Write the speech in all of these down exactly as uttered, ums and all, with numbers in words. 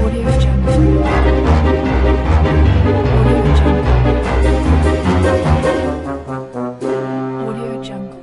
Audio Jungle. Audio Jungle.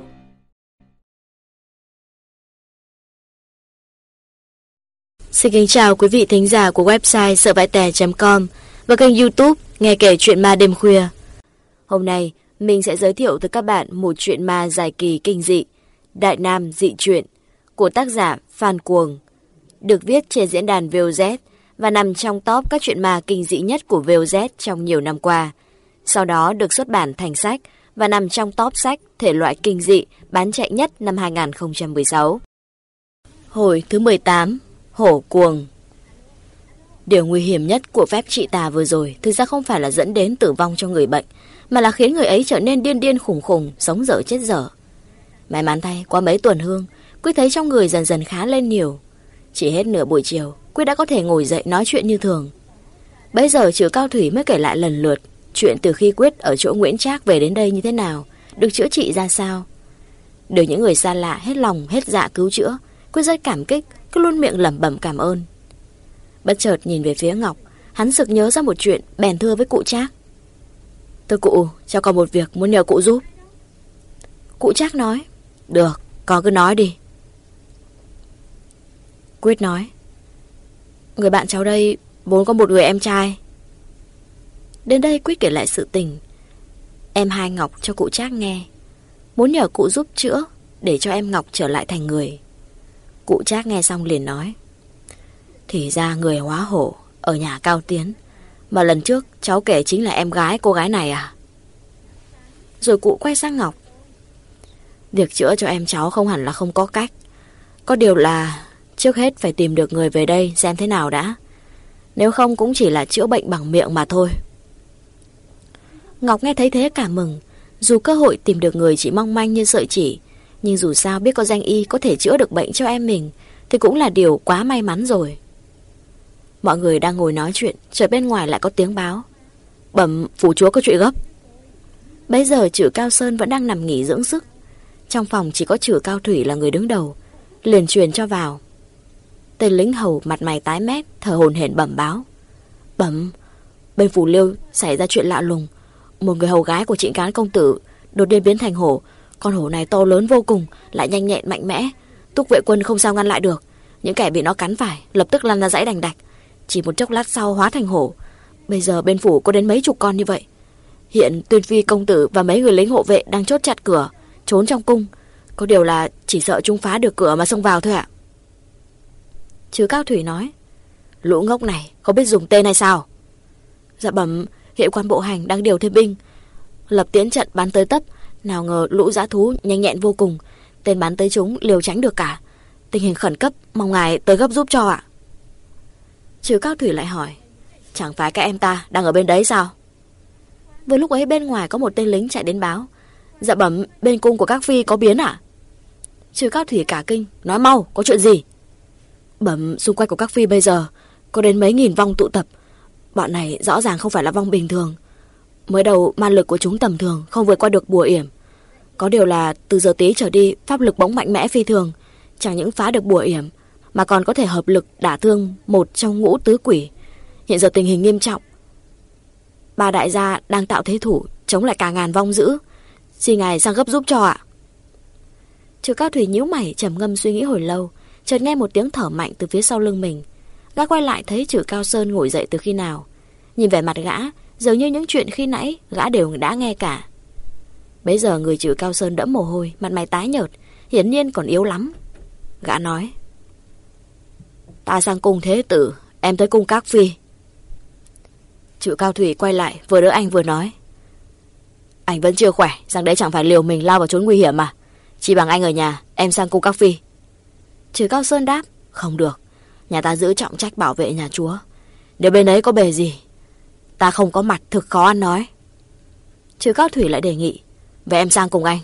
Xin kính chào quý vị thính giả của website sợ vãi tè chấm com và kênh YouTube Nghe kể chuyện ma đêm khuya. Hôm nay mình sẽ giới thiệu tới các bạn một chuyện ma dài kỳ kinh dị, Đại Nam dị truyện của tác giả Phan Cuồng, được viết trên diễn đàn vê o zét và nằm trong top các chuyện ma kinh dị nhất của vê o zét trong nhiều năm qua. Sau đó được xuất bản thành sách và nằm trong top sách thể loại kinh dị bán chạy nhất năm hai không một sáu. Hồi thứ mười tám, Hổ Cuồng. Điều nguy hiểm nhất của phép trị tà vừa rồi thực ra không phải là dẫn đến tử vong cho người bệnh, mà là khiến người ấy trở nên điên điên khủng khủng, sống dở chết dở. May mắn thay, qua mấy tuần hương, Quyết thấy trong người dần dần khá lên nhiều. Chỉ hết nửa buổi chiều, Quyết đã có thể ngồi dậy nói chuyện như thường. Bây giờ Trừ Cao Thủy mới kể lại lần lượt chuyện từ khi Quyết ở chỗ Nguyễn Trác về đến đây như thế nào, được chữa trị ra sao. Được những người xa lạ hết lòng hết dạ cứu chữa, Quyết rất cảm kích, cứ luôn miệng lẩm bẩm cảm ơn. Bất chợt nhìn về phía Ngọc, hắn sực nhớ ra một chuyện, bèn thưa với cụ Trác: "Thưa cụ, cháu còn một việc muốn nhờ cụ giúp." Cụ Trác nói: "Được, con cứ nói đi." Quyết nói: "Người bạn cháu đây vốn có một người em trai." Đến đây Quyết kể lại sự tình em hai Ngọc cho cụ Trác nghe, muốn nhờ cụ giúp chữa để cho em Ngọc trở lại thành người. Cụ Trác nghe xong liền nói: "Thì ra người hóa hổ ở nhà Cao Tiến mà lần trước cháu kể chính là em gái cô gái này à?" Rồi cụ quay sang Ngọc: "Việc chữa cho em cháu không hẳn là không có cách. Có điều là trước hết phải tìm được người về đây xem thế nào đã. Nếu không cũng chỉ là chữa bệnh bằng miệng mà thôi." Ngọc nghe thấy thế cả mừng. Dù cơ hội tìm được người chỉ mong manh như sợi chỉ, nhưng dù sao biết có danh y có thể chữa được bệnh cho em mình thì cũng là điều quá may mắn rồi. Mọi người đang ngồi nói chuyện, chợt bên ngoài lại có tiếng báo: "Bẩm phủ chúa có chuyện gấp." Bấy giờ Trừ Cao Sơn vẫn đang nằm nghỉ dưỡng sức. Trong phòng chỉ có Trừ Cao Thủy là người đứng đầu, liền truyền cho vào. Tên lính hầu mặt mày tái mét, thở hổn hển bẩm báo: "Bẩm, bên phủ Liêu xảy ra chuyện lạ lùng. Một người hầu gái của Trịnh Cán công tử đột nhiên biến thành hổ. Con hổ này to lớn vô cùng, lại nhanh nhẹn mạnh mẽ. Túc vệ quân không sao ngăn lại được. Những kẻ bị nó cắn phải lập tức lăn ra dãy đành đạch, chỉ một chốc lát sau hóa thành hổ. Bây giờ bên phủ có đến mấy chục con như vậy. Hiện Tuyên Phi công tử và mấy người lính hộ vệ đang chốt chặt cửa, trốn trong cung. Có điều là chỉ sợ chúng phá được cửa mà xông vào thôi ạ." Trừ Cao Thủy nói: "Lũ ngốc này không biết dùng tên hay sao?" "Dạ bẩm, hiện quan bộ hành đang điều thêm binh, lập tiến trận bắn tới tấp. Nào ngờ lũ dã thú nhanh nhẹn vô cùng, tên bắn tới chúng liều tránh được cả. Tình hình khẩn cấp, mong ngài tới gấp giúp cho ạ." Trừ Cao Thủy lại hỏi: "Chẳng phải các em ta đang ở bên đấy sao?" Vừa lúc ấy bên ngoài có một tên lính chạy đến báo: "Dạ bẩm, bên cung của các phi có biến ạ." Trừ Cao Thủy cả kinh, nói: "Mau, có chuyện gì?" "Bẩm, xung quanh của các phi bây giờ có đến mấy nghìn vong tụ tập. Bọn này rõ ràng không phải là vong bình thường. Mới đầu ma lực của chúng tầm thường, không vượt qua được bùa yểm. Có điều là từ giờ tí trở đi pháp lực bỗng mạnh mẽ phi thường, chẳng những phá được bùa yểm mà còn có thể hợp lực đả thương một trong ngũ tứ quỷ. Hiện giờ tình hình nghiêm trọng. Ba đại gia đang tạo thế thủ chống lại cả ngàn vong dữ. Xin ngài sang gấp giúp cho ạ." Trừ Cao Thủy nhíu mày trầm ngâm suy nghĩ hồi lâu, chợt nghe một tiếng thở mạnh từ phía sau lưng mình. Gã quay lại thấy Trừ Cao Sơn ngồi dậy từ khi nào. Nhìn vẻ mặt gã, dường như những chuyện khi nãy gã đều đã nghe cả. Bấy giờ người Trừ Cao Sơn đẫm mồ hôi, mặt mày tái nhợt, hiển nhiên còn yếu lắm. Gã nói: "Ta sang cung thế tử, em tới cung các phi." Trừ Cao Thủy quay lại vừa đỡ anh vừa nói: "Anh vẫn chưa khỏe, sang đấy chẳng phải liều mình lao vào chốn nguy hiểm mà. Chỉ bằng anh ở nhà, em sang cung các phi." Trừ Cao Sơn đáp: "Không được, nhà ta giữ trọng trách bảo vệ nhà chúa. Nếu bên ấy có bề gì, ta không có mặt thực khó ăn nói." Trừ Cao Thủy lại đề nghị: "Vậy em sang cùng anh."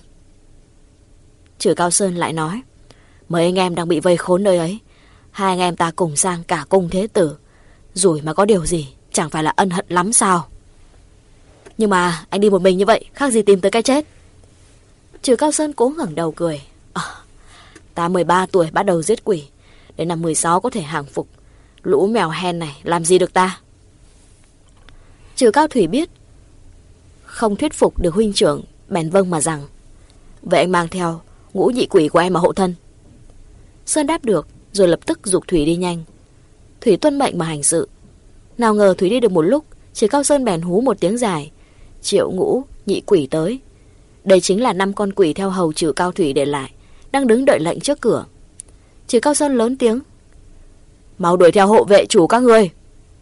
Trừ Cao Sơn lại nói: "Mấy anh em đang bị vây khốn nơi ấy, hai anh em ta cùng sang cả cung thế tử, rủi mà có điều gì, chẳng phải là ân hận lắm sao?" "Nhưng mà anh đi một mình như vậy khác gì tìm tới cái chết." Trừ Cao Sơn cố ngẩng đầu cười: à, "Ta mười ba tuổi bắt đầu giết quỷ, đến năm mười sáu có thể hàng phục. Lũ mèo hen này làm gì được ta? Trừ Cao Thủy biết không thuyết phục được huynh trưởng, bèn vâng mà rằng: vậy anh mang theo ngũ nhị quỷ của em mà hộ thân. Sơn đáp được, rồi lập tức giục Thủy đi nhanh. Thủy tuân mệnh mà hành sự. Nào ngờ Thủy đi được một lúc, Trừ Cao Sơn bèn hú một tiếng dài: triệu ngũ nhị quỷ tới. Đây chính là năm con quỷ theo hầu Trừ Cao Thủy để lại, đang đứng đợi lệnh trước cửa. Trừ Cao Sơn lớn tiếng: mau đuổi theo hộ vệ chủ các ngươi.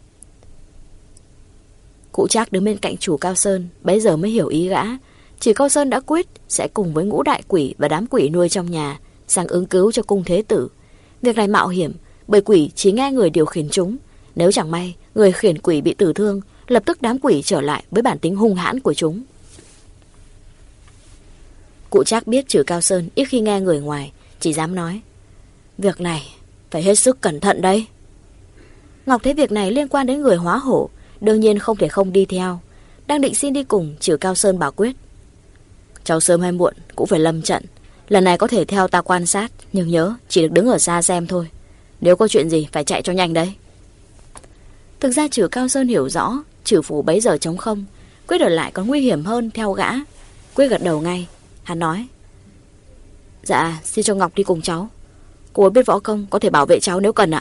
Cụ Trác đứng bên cạnh chủ Cao Sơn bấy giờ mới hiểu ý gã. Trừ Cao Sơn đã quyết sẽ cùng với ngũ đại quỷ và đám quỷ nuôi trong nhà sang ứng cứu cho cung thế tử. Việc này mạo hiểm, bởi quỷ chỉ nghe người điều khiển chúng. Nếu chẳng may người khiển quỷ bị tử thương, lập tức đám quỷ trở lại với bản tính hung hãn của chúng. Cụ Trác biết Trừ Cao Sơn ít khi nghe người ngoài, chỉ dám nói: việc này phải hết sức cẩn thận đấy. Ngọc thấy việc này liên quan đến người hóa hổ, đương nhiên không thể không đi theo. Đang định xin đi cùng, Trừ Cao Sơn bảo quyết: cháu sớm hay muộn cũng phải lâm trận. Lần này có thể theo ta quan sát, nhưng nhớ chỉ được đứng ở xa xem thôi. Nếu có chuyện gì phải chạy cho nhanh đấy. Thực ra Trừ Cao Sơn hiểu rõ Trừ phủ bấy giờ trống không, quyết ở lại còn nguy hiểm hơn theo gã. Quyết gật đầu ngay. Hắn nói: dạ, xin cho Ngọc đi cùng cháu. Cô ấy biết võ công, có thể bảo vệ cháu nếu cần ạ.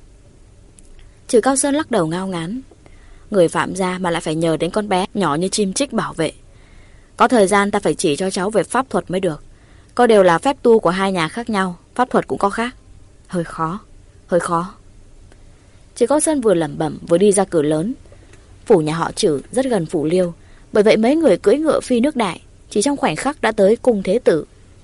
Trừ Cao Sơn lắc đầu ngao ngán: người phạm gia mà lại phải nhờ đến con bé nhỏ như chim chích bảo vệ. Có thời gian ta phải chỉ cho cháu về pháp thuật mới được. Có đều là phép tu của hai nhà khác nhau, pháp thuật cũng có khác. Hơi khó, hơi khó. Trừ Cao Sơn vừa lẩm bẩm vừa đi ra cửa lớn. Phủ nhà họ Trừ rất gần phủ Liêu, bởi vậy mấy người cưỡi ngựa phi nước đại, chỉ trong khoảnh khắc đã tới cung thế tử.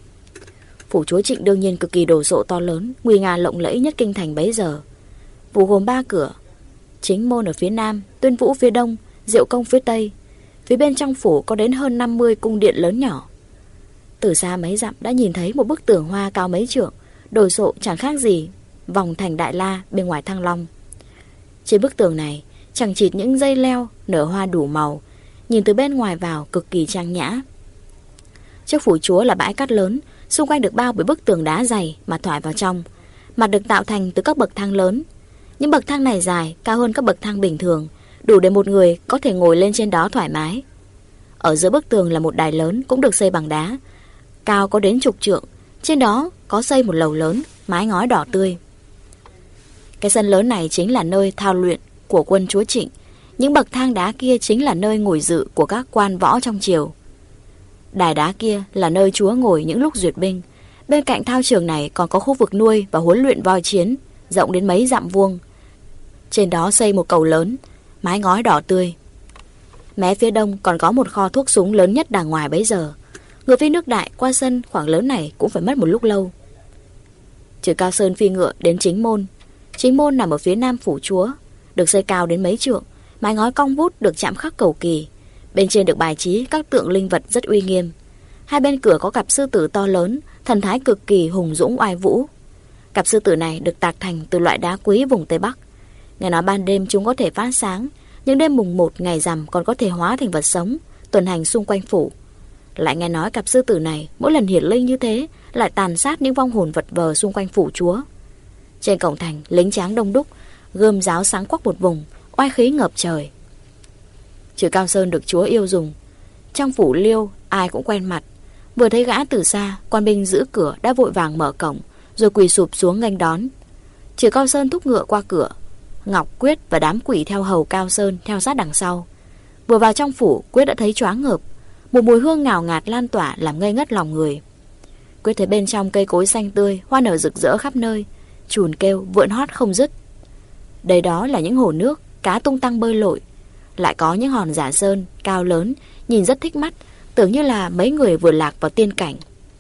Phủ chúa Trịnh đương nhiên cực kỳ đồ sộ to lớn, nguy nga lộng lẫy nhất kinh thành bấy giờ. Phủ gồm ba cửa: chính môn ở phía nam, Tuyên Vũ phía đông, Diệu Công phía tây. Phía bên trong phủ có đến hơn năm mươi cung điện lớn nhỏ. Từ xa mấy dặm đã nhìn thấy một bức tường hoa cao mấy trượng, đồ sộ chẳng khác gì vòng thành Đại La bên ngoài Thăng Long. Trên bức tường này chẳng chịt những dây leo nở hoa đủ màu, nhìn từ bên ngoài vào cực kỳ trang nhã. Trước phủ chúa là bãi cát lớn, xung quanh được bao bởi bức tường đá dày mà thoải vào trong. Mặt được tạo thành từ các bậc thang lớn. Những bậc thang này dài, cao hơn các bậc thang bình thường, đủ để một người có thể ngồi lên trên đó thoải mái. Ở giữa bức tường là một đài lớn cũng được xây bằng đá, cao có đến chục trượng. Trên đó có xây một lầu lớn, mái ngói đỏ tươi. Cái sân lớn này chính là nơi thao luyện của quân chúa Trịnh. Những bậc thang đá kia chính là nơi ngồi dự của các quan võ trong triều. Đài đá kia là nơi chúa ngồi những lúc duyệt binh. Bên cạnh thao trường này còn có khu vực nuôi và huấn luyện voi chiến, rộng đến mấy dặm vuông. Trên đó xây một cầu lớn, mái ngói đỏ tươi. Mé phía đông còn có một kho thuốc súng lớn nhất đàng ngoài bấy giờ. Ngựa phi nước đại qua sân khoảng lớn này cũng phải mất một lúc lâu. Trừ Cao Sơn phi ngựa đến chính môn. Chính môn nằm ở phía nam phủ chúa, được xây cao đến mấy trượng, mái ngói cong vút được chạm khắc cầu kỳ. Bên trên được bài trí các tượng linh vật rất uy nghiêm. Hai bên cửa có cặp sư tử to lớn, thần thái cực kỳ hùng dũng oai vũ. Cặp sư tử này được tạc thành từ loại đá quý vùng Tây Bắc. Nghe nói ban đêm chúng có thể phát sáng, nhưng đêm mùng một ngày rằm còn có thể hóa thành vật sống, tuần hành xung quanh phủ. Lại nghe nói cặp sư tử này mỗi lần hiển linh như thế lại tàn sát những vong hồn vật vờ xung quanh phủ chúa. Trên cổng thành lính tráng đông đúc, gươm giáo sáng quắc một vùng, oai khí ngập trời. Trừ Cao Sơn được chúa yêu dùng. Trong phủ Liêu ai cũng quen mặt. Vừa thấy gã từ xa, quan binh giữ cửa đã vội vàng mở cổng, rồi quỳ sụp xuống nghênh đón. Trừ Cao Sơn thúc ngựa qua cửa. Ngọc, Quyết và đám quỷ theo hầu Cao Sơn theo sát đằng sau. Vừa vào trong phủ, Quyết đã thấy choáng ngợp. Một mùi hương ngào ngạt lan tỏa làm ngây ngất lòng người. Quyết thấy bên trong cây cối xanh tươi, hoa nở rực rỡ khắp nơi, trùn kêu vượn hót không dứt. Đây đó là những hồ nước, cá tung tăng bơi lội. Lại có những hòn giả sơn cao lớn, nhìn rất thích mắt, tưởng như là mấy người vừa lạc vào tiên cảnh.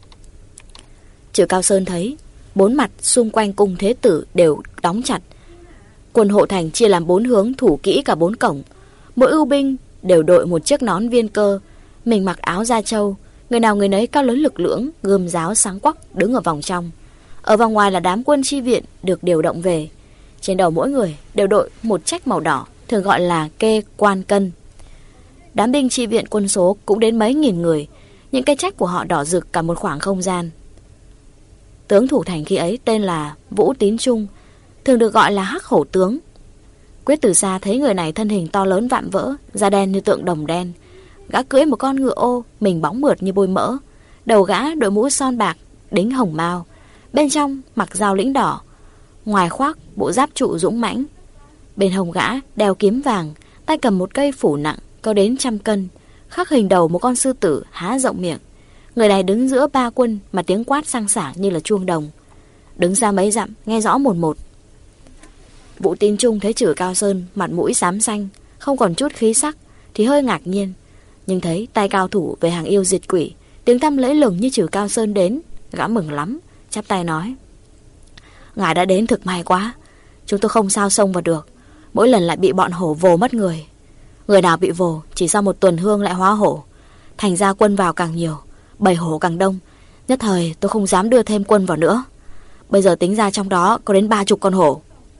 Trừ Cao Sơn thấy bốn mặt xung quanh cung thế tử đều đóng chặt. Quân hộ thành chia làm bốn hướng, thủ kỹ cả bốn cổng. Mỗi ưu binh đều đội một chiếc nón viên cơ, mình mặc áo da trâu, người nào người nấy cao lớn lực lưỡng, gươm giáo sáng quắc đứng ở vòng trong. Ở vòng ngoài là đám quân chi viện được điều động về. Trên đầu mỗi người đều đội một trách màu đỏ, thường gọi là kê quan cân. Đám binh chi viện quân số cũng đến mấy nghìn người, những cái trách của họ đỏ rực cả một khoảng không gian. Tướng thủ thành khi ấy tên là Vũ Tín Trung, thường được gọi là Hắc Hổ tướng. Quyết từ xa thấy người này thân hình to lớn vạm vỡ, da đen như tượng đồng đen. Gã cưỡi một con ngựa ô, mình bóng mượt như bôi mỡ. Đầu gã đội mũ son bạc, đính hồng mao, bên trong mặc dao lĩnh đỏ, ngoài khoác bộ giáp trụ dũng mãnh. Bên hông gã đeo kiếm vàng, tay cầm một cây phủ nặng có đến trăm cân, khắc hình đầu một con sư tử há rộng miệng. Người này đứng giữa ba quân mà tiếng quát sang sảng như là chuông đồng. Đứng ra mấy dặm nghe rõ một một. Vũ Tín Trung thấy Trử Cao Sơn mặt mũi xám xanh, không còn chút khí sắc, thì hơi ngạc nhiên. Nhưng thấy tay cao thủ về hàng yêu diệt quỷ, tiếng tăm lẫy lừng như Trử Cao Sơn đến, gã mừng lắm, chắp tay nói: Ngài đã đến thực may quá. Chúng tôi không sao xông vào được, mỗi lần lại bị bọn hổ vồ mất người. Người nào bị vồ chỉ sau một tuần hương lại hóa hổ. Thành ra quân vào càng nhiều, bầy hổ càng đông. Nhất thời tôi không dám đưa thêm quân vào nữa. Bây giờ tính ra trong đó có đến ba chục con hổ.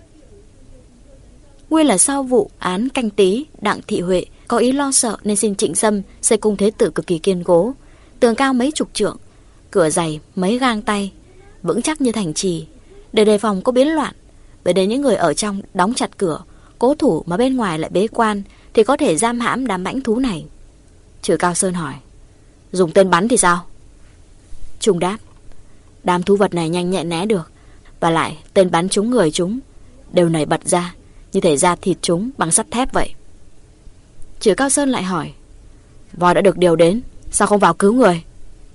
Nguyên là sau vụ án Canh Tý, Đặng Thị Huệ có ý lo sợ nên xin Trịnh Sâm xây cung thế tử cực kỳ kiên cố, tường cao mấy chục trượng, cửa dày mấy gang tay, vững chắc như thành trì, để đề phòng có biến loạn. Bởi đến những người ở trong đóng chặt cửa, cố thủ mà bên ngoài lại bế quan, thì có thể giam hãm đám mãnh thú này. Trử Cao Sơn hỏi: Dùng tên bắn thì sao? Trung đáp: Đám thú vật này nhanh nhẹn né được, và lại tên bắn trúng người chúng đều nảy bật ra, như thể da thịt chúng bằng sắt thép vậy. Trử Cao Sơn lại hỏi: Voi đã được điều đến, sao không vào cứu người?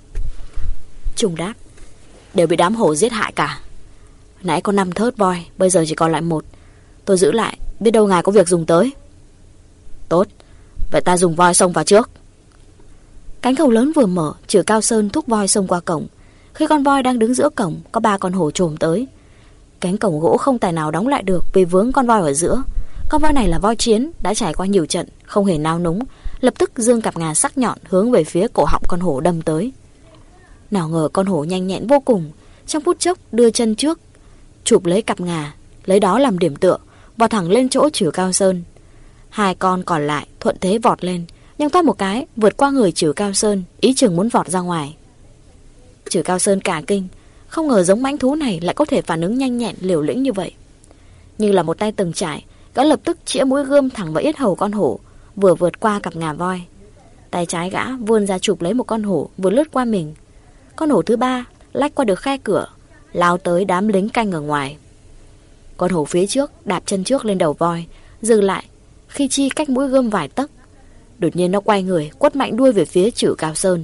Trung đáp: Đều bị đám hổ giết hại cả. Nãy có năm thớt voi, bây giờ chỉ còn lại một. Tôi giữ lại, biết đâu ngài có việc dùng tới. Tốt, vậy ta dùng voi xông vào trước. Cánh cổng lớn vừa mở, Trử Cao Sơn thúc voi xông qua cổng. Khi con voi đang đứng giữa cổng, có ba con hổ trồm tới. Cánh cổng gỗ không tài nào đóng lại được vì vướng con voi ở giữa. Con voi này là voi chiến, đã trải qua nhiều trận, không hề nao núng, lập tức giương cặp ngà sắc nhọn hướng về phía cổ họng con hổ đâm tới. Nào ngờ con hổ nhanh nhẹn vô cùng, trong phút chốc đưa chân trước, chụp lấy cặp ngà, lấy đó làm điểm tựa, vọt thẳng lên chỗ Trử Cao Sơn. Hai con còn lại thuận thế vọt lên, nhưng toát một cái vượt qua người Trử Cao Sơn, ý chừng muốn vọt ra ngoài. Trử Cao Sơn cả kinh, không ngờ giống mãnh thú này lại có thể phản ứng nhanh nhẹn liều lĩnh như vậy. Nhưng là một tay từng trải, gã lập tức chĩa mũi gươm thẳng vào yết hầu con hổ, vừa vượt qua cặp ngà voi. Tay trái gã vươn ra chụp lấy một con hổ vừa lướt qua mình. Con hổ thứ ba lách qua được khe cửa, lao tới đám lính canh ở ngoài. Con hổ phía trước đạp chân trước lên đầu voi, dừng lại khi chi cách mũi gươm vài tấc. Đột nhiên nó quay người, quất mạnh đuôi về phía Trử Cao Sơn.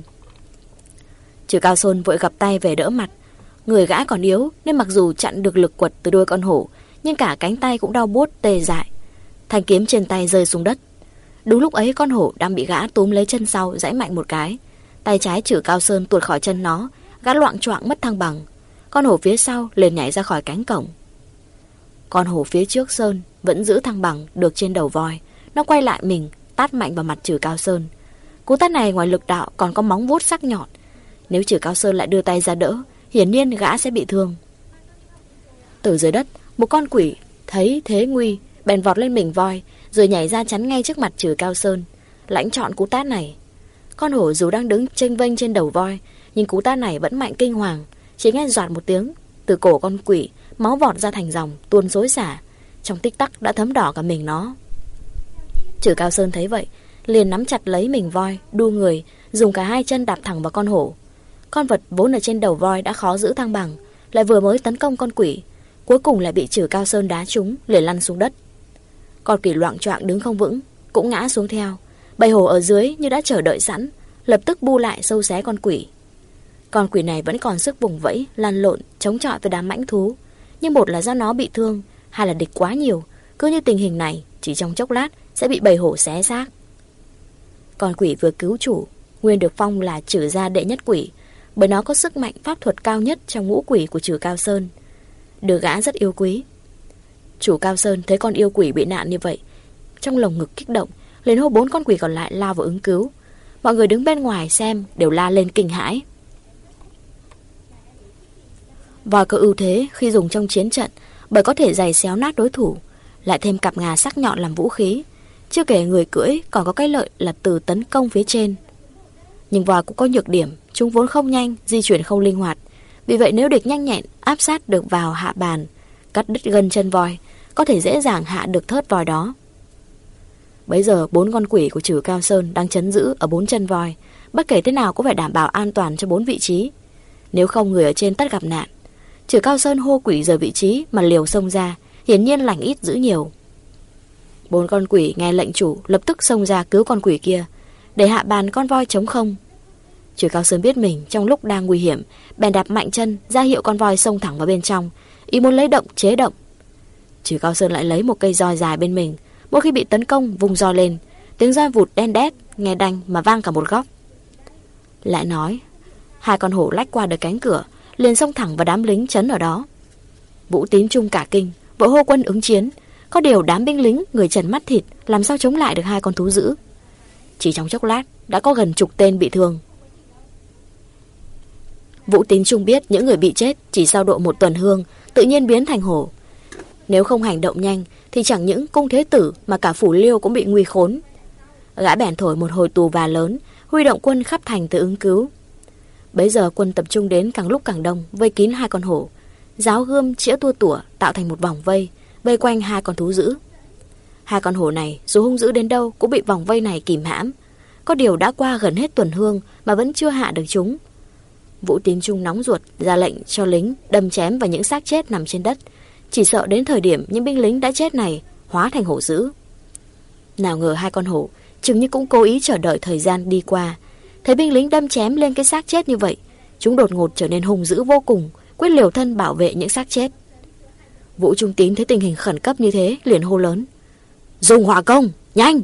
Trử Cao Sơn vội gập tay về đỡ mặt. Người gã còn yếu nên mặc dù chặn được lực quật từ đuôi con hổ, nhưng cả cánh tay cũng đau buốt tê dại. Thanh kiếm trên tay rơi xuống đất. Đúng lúc ấy con hổ đang bị gã túm lấy chân sau, giãy mạnh một cái. Tay trái Trử Cao Sơn tuột khỏi chân nó, gã loạng choạng mất thăng bằng. Con hổ phía sau liền nhảy ra khỏi cánh cổng. Con hổ phía trước Sơn vẫn giữ thăng bằng được trên đầu voi. Nó quay lại mình, tát mạnh vào mặt Trử Cao Sơn. Cú tát này ngoài lực đạo còn có móng vuốt sắc nhọn. Nếu Trử Cao Sơn lại đưa tay ra đỡ, hiển nhiên gã sẽ bị thương. Từ dưới đất, một con quỷ thấy thế nguy, bèn vọt lên mình voi, rồi nhảy ra chắn ngay trước mặt Trử Cao Sơn, lãnh trọn cú tát này. Con hổ dù đang đứng chênh vênh trên đầu voi, nhưng cú tát này vẫn mạnh kinh hoàng. Chỉ nghe doạt một tiếng, từ cổ con quỷ máu vọt ra thành dòng, tuôn xối xả, trong tích tắc đã thấm đỏ cả mình nó. Trử Cao Sơn thấy vậy, liền nắm chặt lấy mình voi, đu người, dùng cả hai chân đạp thẳng vào con hổ. Con vật vốn ở trên đầu voi đã khó giữ thăng bằng, lại vừa mới tấn công con quỷ, cuối cùng lại bị Trử Cao Sơn đá trúng, liền lăn xuống đất. Con quỷ loạng choạng đứng không vững, cũng ngã xuống theo. Bầy hổ ở dưới như đã chờ đợi sẵn, lập tức bu lại sâu xé con quỷ. Con quỷ này vẫn còn sức vùng vẫy, lăn lộn, chống chọi với đám mãnh thú. Nhưng một là do nó bị thương, hai là địch quá nhiều. Cứ như tình hình này, chỉ trong chốc lát sẽ bị bầy hổ xé xác. Con quỷ vừa cứu chủ, nguyên được phong là Trử gia đệ nhất quỷ, bởi nó có sức mạnh pháp thuật cao nhất trong ngũ quỷ của Trử Cao Sơn, được gã rất yêu quý. Chủ Cao Sơn thấy con yêu quỷ bị nạn như vậy, trong lồng ngực kích động, liền hô bốn con quỷ còn lại lao vào ứng cứu. Mọi người đứng bên ngoài xem đều la lên kinh hãi. Voi có ưu thế khi dùng trong chiến trận, bởi có thể giày xéo nát đối thủ, lại thêm cặp ngà sắc nhọn làm vũ khí. Chưa kể người cưỡi còn có cái lợi là từ tấn công phía trên. Nhưng voi cũng có nhược điểm, chúng vốn không nhanh, di chuyển không linh hoạt. Vì vậy nếu địch nhanh nhẹn áp sát được vào hạ bàn, cắt đứt gân chân voi, có thể dễ dàng hạ được thớt voi đó. Bấy giờ bốn con quỷ của Trử Cao Sơn đang trấn giữ ở bốn chân voi, bất kể thế nào cũng phải đảm bảo an toàn cho bốn vị trí, nếu không người ở trên tất gặp nạn. Trử Cao Sơn hô quỷ rời vị trí mà liều xông ra, hiển nhiên lành ít dữ nhiều. Bốn con quỷ nghe lệnh chủ lập tức xông ra cứu con quỷ kia, để hạ bàn con voi trống không. Trử Cao Sơn biết mình trong lúc đang nguy hiểm, bèn đạp mạnh chân ra hiệu con voi xông thẳng vào bên trong, ý muốn lấy động chế động. Trử Cao Sơn lại lấy một cây roi dài bên mình, mỗi khi bị tấn công vung roi lên, tiếng roi vụt đen đét, nghe đanh mà vang cả một góc. Lại nói, hai con hổ lách qua được cánh cửa, liền xông thẳng vào đám lính trấn ở đó. Vũ Tín Trung cả kinh, vội hô quân ứng chiến. Có điều đám binh lính người trần mắt thịt làm sao chống lại được hai con thú dữ. Chỉ trong chốc lát đã có gần chục tên bị thương. Vũ Tín Trung biết những người bị chết chỉ sau độ một tuần hương tự nhiên biến thành hổ. Nếu không hành động nhanh thì chẳng những cung thế tử mà cả phủ Liêu cũng bị nguy khốn. Gã bèn thổi một hồi tù và lớn, huy động quân khắp thành tới ứng cứu. Bấy giờ quân tập trung đến càng lúc càng đông, vây kín hai con hổ. Giáo gươm chĩa tua tủa tạo thành một vòng vây, vây quanh hai con thú dữ. Hai con hổ này dù hung dữ đến đâu cũng bị vòng vây này kìm hãm. Có điều đã qua gần hết tuần hương mà vẫn chưa hạ được chúng. Vũ Tín Trung nóng ruột ra lệnh cho lính đâm chém vào những xác chết nằm trên đất, chỉ sợ đến thời điểm những binh lính đã chết này hóa thành hổ dữ. Nào ngờ hai con hổ chừng như cũng cố ý chờ đợi thời gian đi qua. Thấy binh lính đâm chém lên cái xác chết như vậy, chúng đột ngột trở nên hung dữ vô cùng, quyết liều thân bảo vệ những xác chết. Vũ Trung Tín thấy tình hình khẩn cấp như thế, liền hô lớn: dùng hỏa công, nhanh!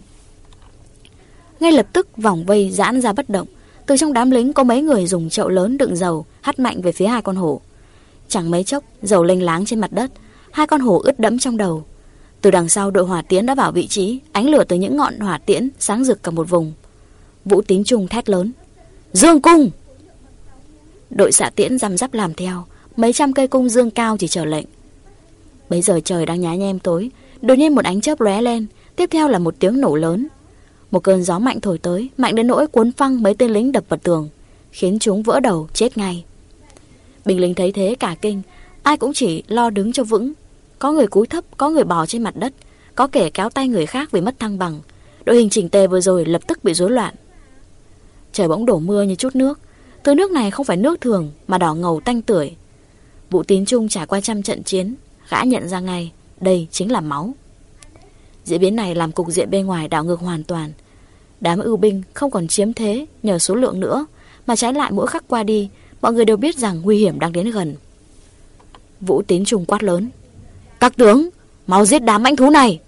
Ngay lập tức vòng vây giãn ra bất động. Từ trong đám lính có mấy người dùng chậu lớn đựng dầu hắt mạnh về phía hai con hổ. Chẳng mấy chốc dầu lênh láng trên mặt đất, hai con hổ ướt đẫm trong đầu. Từ đằng sau đội hỏa tiễn đã vào vị trí, ánh lửa từ những ngọn hỏa tiễn sáng rực cả một vùng. Vũ Tín Trung thét lớn: dương cung! Đội xạ tiễn răm rắp làm theo, mấy trăm cây cung dương cao chỉ chờ lệnh. Bấy giờ trời đang nhá nhem tối, đột nhiên một ánh chớp lóe lên, tiếp theo là một tiếng nổ lớn. Một cơn gió mạnh thổi tới, mạnh đến nỗi cuốn phăng mấy tên lính đập vào tường, khiến chúng vỡ đầu chết ngay. Binh lính thấy thế cả kinh, ai cũng chỉ lo đứng cho vững. Có người cúi thấp, có người bò trên mặt đất, có kẻ kéo tay người khác vì mất thăng bằng. Đội hình chỉnh tề vừa rồi lập tức bị rối loạn. Trời bỗng đổ mưa như chút nước. Thứ nước này không phải nước thường mà đỏ ngầu tanh tưởi. Vũ Tín Trung trải qua trăm trận chiến, gã nhận ra ngay đây chính là máu. Diễn biến này làm cục diện bên ngoài đảo ngược hoàn toàn. Đám ưu binh không còn chiếm thế nhờ số lượng nữa, mà trái lại mỗi khắc qua đi, mọi người đều biết rằng nguy hiểm đang đến gần. Vũ Tín Trung quát lớn: các tướng, mau giết đám mãnh thú này!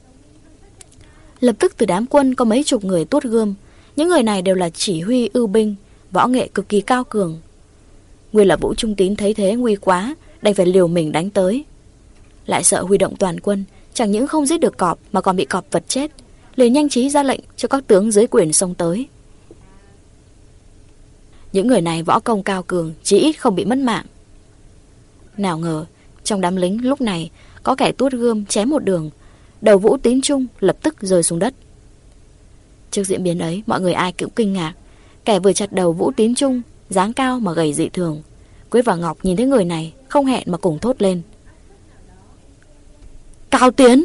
Lập tức từ đám quân có mấy chục người tuốt gươm. Những người này đều là chỉ huy ưu binh, võ nghệ cực kỳ cao cường. Nguyên là Vũ Trung Tín thấy thế nguy quá, đành phải liều mình đánh tới. Lại sợ huy động toàn quân, chẳng những không giết được cọp mà còn bị cọp vật chết, liền nhanh trí ra lệnh cho các tướng dưới quyền xông tới. Những người này võ công cao cường, chí ít không bị mất mạng. Nào ngờ trong đám lính lúc này có kẻ tuốt gươm chém một đường, đầu Vũ Tín Trung lập tức rơi xuống đất. Trước diễn biến ấy, mọi người ai cũng kinh ngạc. Kẻ vừa chặt đầu Vũ Tín Trung dáng cao mà gầy dị thường. Quế và Ngọc nhìn thấy người này không hẹn mà cùng thốt lên: Cao Tiến!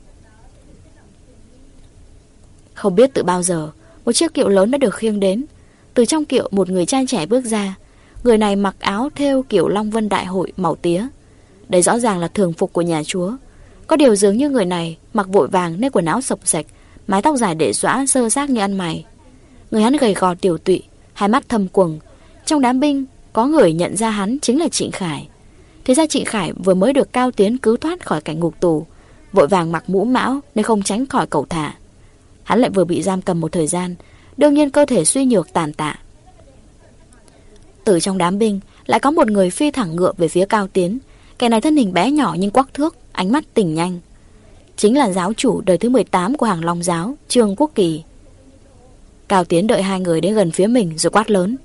Không biết từ bao giờ, một chiếc kiệu lớn đã được khiêng đến. Từ trong kiệu một người trai trẻ bước ra. Người này mặc áo thêu kiểu Long Vân Đại Hội màu tía. Đây rõ ràng là thường phục của nhà chúa. Có điều dường như người này mặc vội vàng nên quần áo sộc sạch, mái tóc dài để xõa sơ xác như ăn mày. Người hắn gầy gò tiểu tụy, hai mắt thâm quầng. Trong đám binh có người nhận ra hắn chính là Trịnh Khải. Thế ra Trịnh Khải vừa mới được Cao Tiến cứu thoát khỏi cảnh ngục tù, vội vàng mặc mũ mão nên không tránh khỏi cẩu thả. Hắn lại vừa bị giam cầm một thời gian, đương nhiên cơ thể suy nhược tàn tạ. Từ trong đám binh lại có một người phi thẳng ngựa về phía Cao Tiến. Kẻ này thân hình bé nhỏ nhưng quắc thước, ánh mắt tỉnh nhanh. Chính là giáo chủ đời thứ mười tám của Hàng Long giáo, Trương Quốc Kỳ. Cao Tiến đợi hai người đến gần phía mình rồi quát lớn: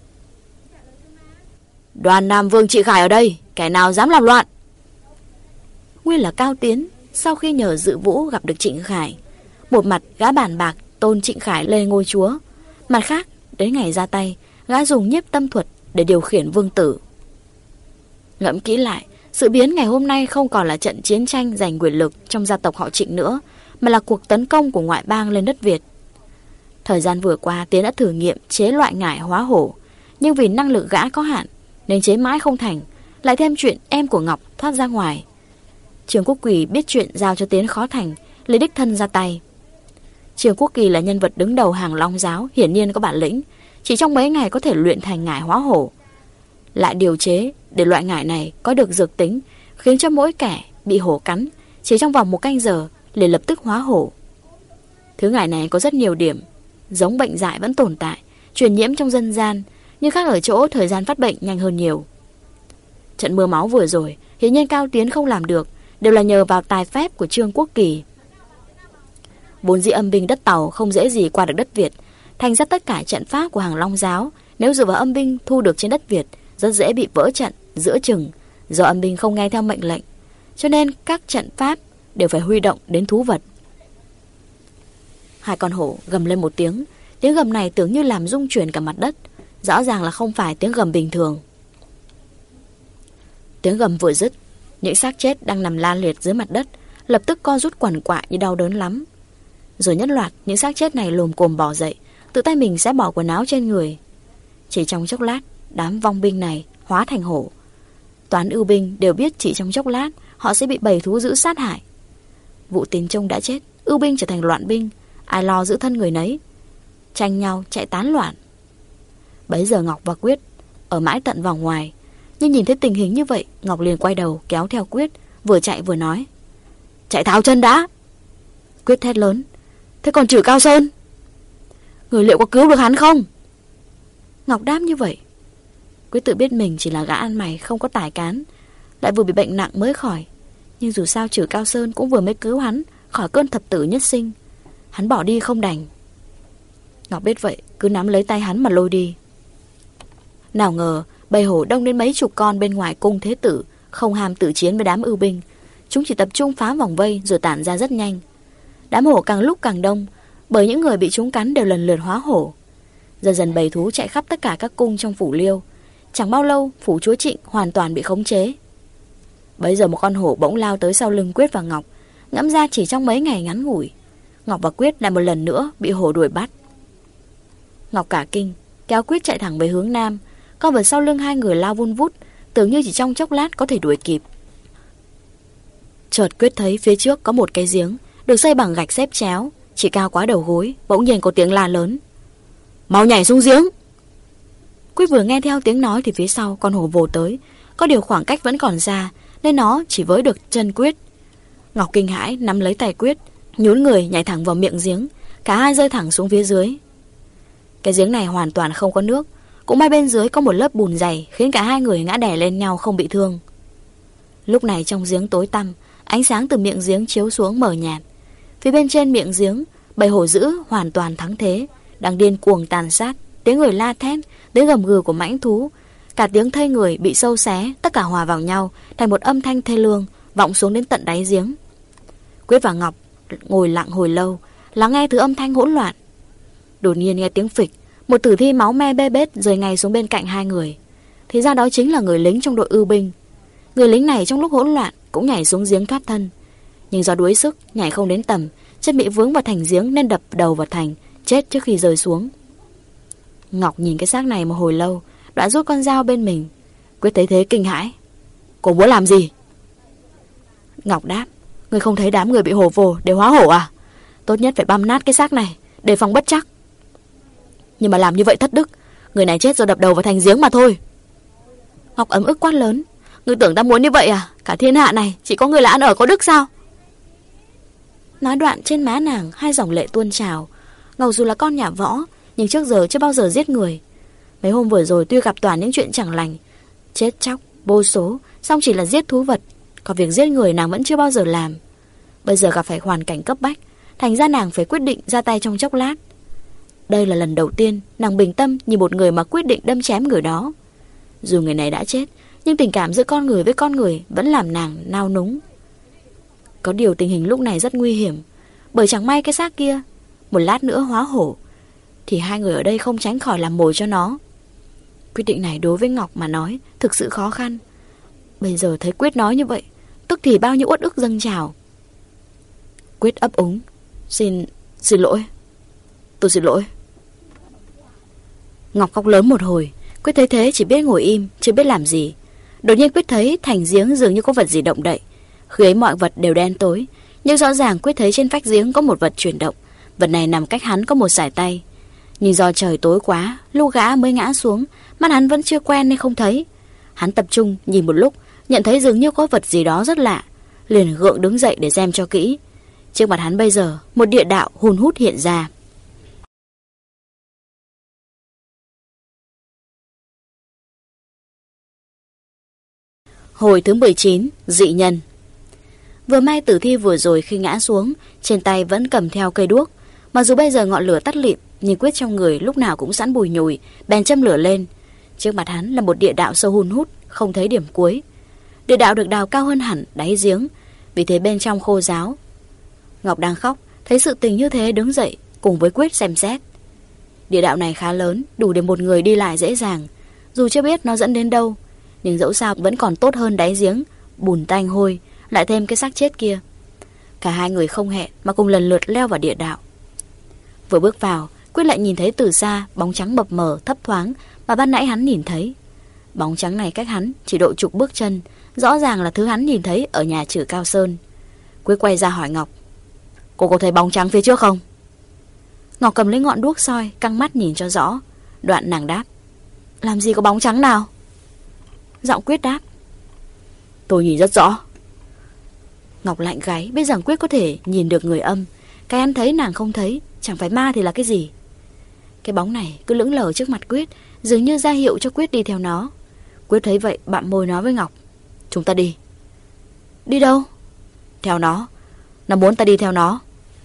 Đoàn Nam Vương Trịnh Khải ở đây, kẻ nào dám làm loạn? Nguyên là Cao Tiến sau khi nhờ dự vũ gặp được Trịnh Khải. Một mặt gã bàn bạc tôn Trịnh Khải lên ngôi chúa, mặt khác đến ngày ra tay gã dùng nhiếp tâm thuật để điều khiển vương tử. Ngẫm kỹ lại, Sự biến ngày hôm nay không còn là trận chiến tranh giành quyền lực trong gia tộc họ Trịnh nữa, mà là cuộc tấn công của ngoại bang lên đất Việt. Thời gian vừa qua, Tiến đã thử nghiệm chế loại ngải hóa hổ, nhưng vì năng lực gã có hạn nên chế mãi không thành, lại thêm chuyện em của Ngọc thoát ra ngoài. Trương Quốc Kỳ biết chuyện giao cho Tiến khó thành, lấy đích thân ra tay. Trương Quốc Kỳ là nhân vật đứng đầu hàng Long giáo, hiển nhiên có bản lĩnh, chỉ trong mấy ngày có thể luyện thành ngải hóa hổ. Lại điều chế để loại ngải này có được dược tính, khiến cho mỗi kẻ bị hổ cắn chỉ trong vòng một canh giờ liền lập tức hóa hổ. Thứ ngải này có rất nhiều điểm, giống bệnh dại vẫn tồn tại, truyền nhiễm trong dân gian, nhưng khác ở chỗ thời gian phát bệnh nhanh hơn nhiều. Trận mưa máu vừa rồi, hiển nhiên Cao Tiến không làm được, đều là nhờ vào tài phép của Trương Quốc Kỳ. Vốn dĩ âm binh đất Tàu không dễ gì qua được đất Việt, thành ra tất cả trận pháp của hàng Long giáo nếu dựa vào âm binh thu được trên đất Việt rất dễ bị vỡ trận giữa chừng, do âm binh không nghe theo mệnh lệnh, cho nên các trận pháp đều phải huy động đến thú vật. Hai con hổ gầm lên một tiếng, tiếng gầm này tưởng như làm rung chuyển cả mặt đất, rõ ràng là không phải tiếng gầm bình thường. Tiếng gầm vừa dứt, những xác chết đang nằm la liệt dưới mặt đất lập tức co rút quằn quại như đau đớn lắm. Rồi nhất loạt những xác chết này lồm cồm bò dậy, tự tay mình sẽ bỏ quần áo trên người. Chỉ trong chốc lát, đám vong binh này hóa thành hổ. Toán ưu binh đều biết chỉ trong chốc lát họ sẽ bị bầy thú dữ sát hại. Vụ Tín Trung đã chết, ưu binh trở thành loạn binh, ai lo giữ thân người nấy, tranh nhau chạy tán loạn. Bấy giờ Ngọc và Quyết ở mãi tận vòng ngoài, nhưng nhìn thấy tình hình như vậy, Ngọc liền quay đầu kéo theo Quyết, vừa chạy vừa nói: "Chạy tháo chân đã!" Quyết thét lớn: "Thế còn Trử Cao Sơn, người liệu có cứu được hắn không?" Ngọc đáp như vậy. Quyết tự biết mình chỉ là gã ăn mày không có tài cán, lại vừa bị bệnh nặng mới khỏi, nhưng dù sao Trử Cao Sơn cũng vừa mới cứu hắn khỏi cơn thập tử nhất sinh, hắn bỏ đi không đành. Ngọc biết vậy, cứ nắm lấy tay hắn mà lôi đi. Nào ngờ bầy hổ đông đến mấy chục con bên ngoài cung Thế Tử không ham tự chiến với đám ưu binh, chúng chỉ tập trung phá vòng vây rồi tản ra rất nhanh. Đám hổ càng lúc càng đông, bởi những người bị chúng cắn đều lần lượt hóa hổ. Dần dần bầy thú chạy khắp tất cả các cung trong phủ Liêu. Chẳng bao lâu phủ chúa Trịnh hoàn toàn bị khống chế. Bấy giờ một con hổ bỗng lao tới sau lưng Quyết và Ngọc, ngẫm ra chỉ trong mấy ngày ngắn ngủi, Ngọc và Quyết lại một lần nữa bị hổ đuổi bắt. Ngọc cả kinh, kéo Quyết chạy thẳng về hướng nam, con vật sau lưng hai người lao vun vút, tưởng như chỉ trong chốc lát có thể đuổi kịp. Chợt Quyết thấy phía trước có một cái giếng được xây bằng gạch xếp chéo, chỉ cao quá đầu gối. Bỗng nhiên có tiếng la lớn: "Mau nhảy xuống giếng!" Quyết vừa nghe theo tiếng nói thì phía sau con hổ vồ tới, có điều khoảng cách vẫn còn xa nên nó chỉ với được chân Quyết. Ngọc kinh hãi nắm lấy tay Quyết, nhún người nhảy thẳng vào miệng giếng, cả hai rơi thẳng xuống phía dưới. Cái giếng này hoàn toàn không có nước, cũng may bên dưới có một lớp bùn dày khiến cả hai người ngã đè lên nhau không bị thương. Lúc này trong giếng tối tăm, ánh sáng từ miệng giếng chiếu xuống mờ nhạt. Phía bên trên miệng giếng, bầy hổ dữ hoàn toàn thắng thế, đang điên cuồng tàn sát, tiếng người la thét, tiếng gầm gừ của mãnh thú, cả tiếng thây người bị sâu xé, tất cả hòa vào nhau thành một âm thanh thê lương vọng xuống đến tận đáy giếng. Quyết và Ngọc ngồi lặng hồi lâu, lắng nghe thứ âm thanh hỗn loạn. Đột nhiên nghe tiếng phịch, một tử thi máu me bê bết rơi ngay xuống bên cạnh hai người. Thì ra đó chính là người lính trong đội ưu binh. Người lính này trong lúc hỗn loạn cũng nhảy xuống giếng thoát thân, nhưng do đuối sức nhảy không đến tầm, chân bị vướng vào thành giếng nên đập đầu vào thành, chết trước khi rơi xuống. Ngọc nhìn cái xác này một hồi lâu, đoạn rút con dao bên mình. Quyết thấy thế kinh hãi: "Cô muốn làm gì?" Ngọc đáp: "Người không thấy đám người bị hổ vồ đều hóa hổ à? Tốt nhất phải băm nát cái xác này, đề phòng bất trắc." "Nhưng mà làm như vậy thất đức, người này chết do đập đầu vào thành giếng mà thôi." Ngọc ấm ức quát lớn: "Người tưởng ta muốn như vậy à? Cả thiên hạ này chỉ có người là ăn ở có đức sao?" Nói đoạn trên má nàng hai dòng lệ tuôn trào. Ngọc dù là con nhà võ, nhưng trước giờ chưa bao giờ giết người. Mấy hôm vừa rồi tuy gặp toàn những chuyện chẳng lành, chết chóc, vô số, song chỉ là giết thú vật, còn việc giết người nàng vẫn chưa bao giờ làm. Bây giờ gặp phải hoàn cảnh cấp bách, thành ra nàng phải quyết định ra tay trong chốc lát. Đây là lần đầu tiên nàng bình tâm như một người mà quyết định đâm chém người đó. Dù người này đã chết, nhưng tình cảm giữa con người với con người vẫn làm nàng nao núng. Có điều tình hình lúc này rất nguy hiểm, bởi chẳng may cái xác kia một lát nữa hóa hổ, thì hai người ở đây không tránh khỏi làm mồi cho nó. Quyết định này đối với Ngọc mà nói thực sự khó khăn. Bây giờ thấy Quyết nói như vậy, tức thì bao nhiêu uất ức dâng trào. Quyết ấp úng. Xin, xin lỗi. Tôi xin lỗi. Ngọc khóc lớn một hồi. Quyết thấy thế chỉ biết ngồi im, chưa biết làm gì. Đột nhiên Quyết thấy thành giếng dường như có vật gì động đậy. Khi ấy mọi vật đều đen tối, nhưng rõ ràng Quyết thấy trên vách giếng có một vật chuyển động. Vật này nằm cách hắn có một sải tay. Nhưng do trời tối quá, lúc gã mới ngã xuống, mắt hắn vẫn chưa quen nên không thấy. Hắn tập trung nhìn một lúc, nhận thấy dường như có vật gì đó rất lạ, liền gượng đứng dậy để xem cho kỹ. Trước mặt hắn bây giờ, một địa đạo hun hút hiện ra. Hồi thứ mười chín, dị nhân. Vừa may tử thi vừa rồi khi ngã xuống, trên tay vẫn cầm theo cây đuốc. Mặc dù bây giờ ngọn lửa tắt lịm, nhưng Quyết trong người lúc nào cũng sẵn bùi nhùi, bèn châm lửa lên. Trước mặt hắn là một địa đạo sâu hun hút, không thấy điểm cuối. Địa đạo được đào cao hơn hẳn đáy giếng, vì thế bên trong khô ráo. Ngọc đang khóc, thấy sự tình như thế đứng dậy, cùng với Quyết xem xét. Địa đạo này khá lớn, đủ để một người đi lại dễ dàng. Dù chưa biết nó dẫn đến đâu, nhưng dẫu sao vẫn còn tốt hơn đáy giếng, bùn tanh hôi, lại thêm cái xác chết kia. Cả hai người không hẹn mà cùng lần lượt leo vào địa đạo. Vừa bước vào, Quyết lại nhìn thấy từ xa bóng trắng mập mờ thấp thoáng mà ban nãy hắn nhìn thấy. Bóng trắng này cách hắn chỉ độ chục bước chân, rõ ràng là thứ hắn nhìn thấy ở nhà Trử Cao Sơn. Quyết quay ra hỏi Ngọc: Cô có thấy bóng trắng phía trước không? Ngọc cầm lấy ngọn đuốc soi, căng mắt nhìn cho rõ. Đoạn nàng đáp: Làm gì có bóng trắng nào? Giọng Quyết đáp: Tôi nhìn rất rõ. Ngọc lạnh gáy, biết rằng Quyết có thể nhìn được người âm. Cái hắn thấy nàng không thấy, chẳng phải ma thì là cái gì. Cái bóng này cứ lững lờ trước mặt Quyết, dường như ra hiệu cho Quyết đi theo nó. Quyết thấy vậy bặm môi nói với Ngọc: Chúng ta đi. Đi đâu? Theo nó. Nó muốn ta đi theo nó.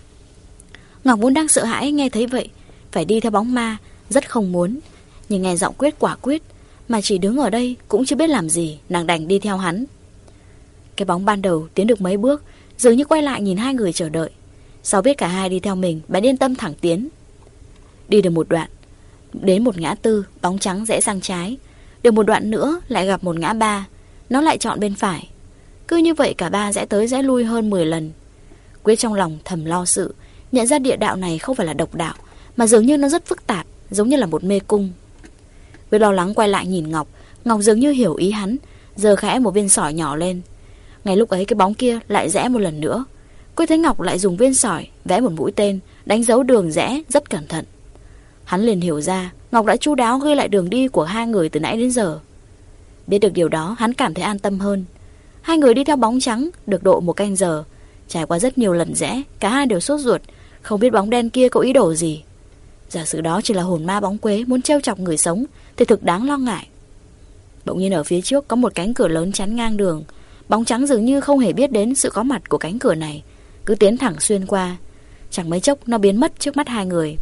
Ngọc vốn đang sợ hãi nghe thấy vậy, phải đi theo bóng ma, rất không muốn. Nhưng nghe giọng Quyết quả quyết, mà chỉ đứng ở đây cũng chưa biết làm gì, nàng đành đi theo hắn. Cái bóng ban đầu tiến được mấy bước, dường như quay lại nhìn hai người chờ đợi. Sau biết cả hai đi theo mình, bèn yên tâm thẳng tiến. Đi được một đoạn, đến một ngã tư, bóng trắng rẽ sang trái. Được một đoạn nữa lại gặp một ngã ba, nó lại chọn bên phải. Cứ như vậy cả ba rẽ tới rẽ lui hơn mười lần. Quyết trong lòng thầm lo sự, nhận ra địa đạo này không phải là độc đạo, mà dường như nó rất phức tạp, giống như là một mê cung. Quyết lo lắng quay lại nhìn Ngọc. Ngọc dường như hiểu ý hắn, giơ khẽ một viên sỏi nhỏ lên. Ngay lúc ấy cái bóng kia lại rẽ một lần nữa. Quyết thấy Ngọc lại dùng viên sỏi vẽ một mũi tên, đánh dấu đường rẽ rất cẩn thận. Hắn liền hiểu ra Ngọc đã chu đáo ghi lại đường đi của hai người từ nãy đến giờ. Biết được điều đó, hắn cảm thấy an tâm hơn. Hai người đi theo bóng trắng được độ một canh giờ. Trải qua rất nhiều lần rẽ, cả hai đều sốt ruột, không biết bóng đen kia có ý đồ gì. Giả sử đó chỉ là hồn ma bóng quế muốn trêu chọc người sống thì thực đáng lo ngại. Bỗng nhiên ở phía trước có một cánh cửa lớn chắn ngang đường. Bóng trắng dường như không hề biết đến sự có mặt của cánh cửa này, cứ tiến thẳng xuyên qua. Chẳng mấy chốc nó biến mất trước mắt hai người.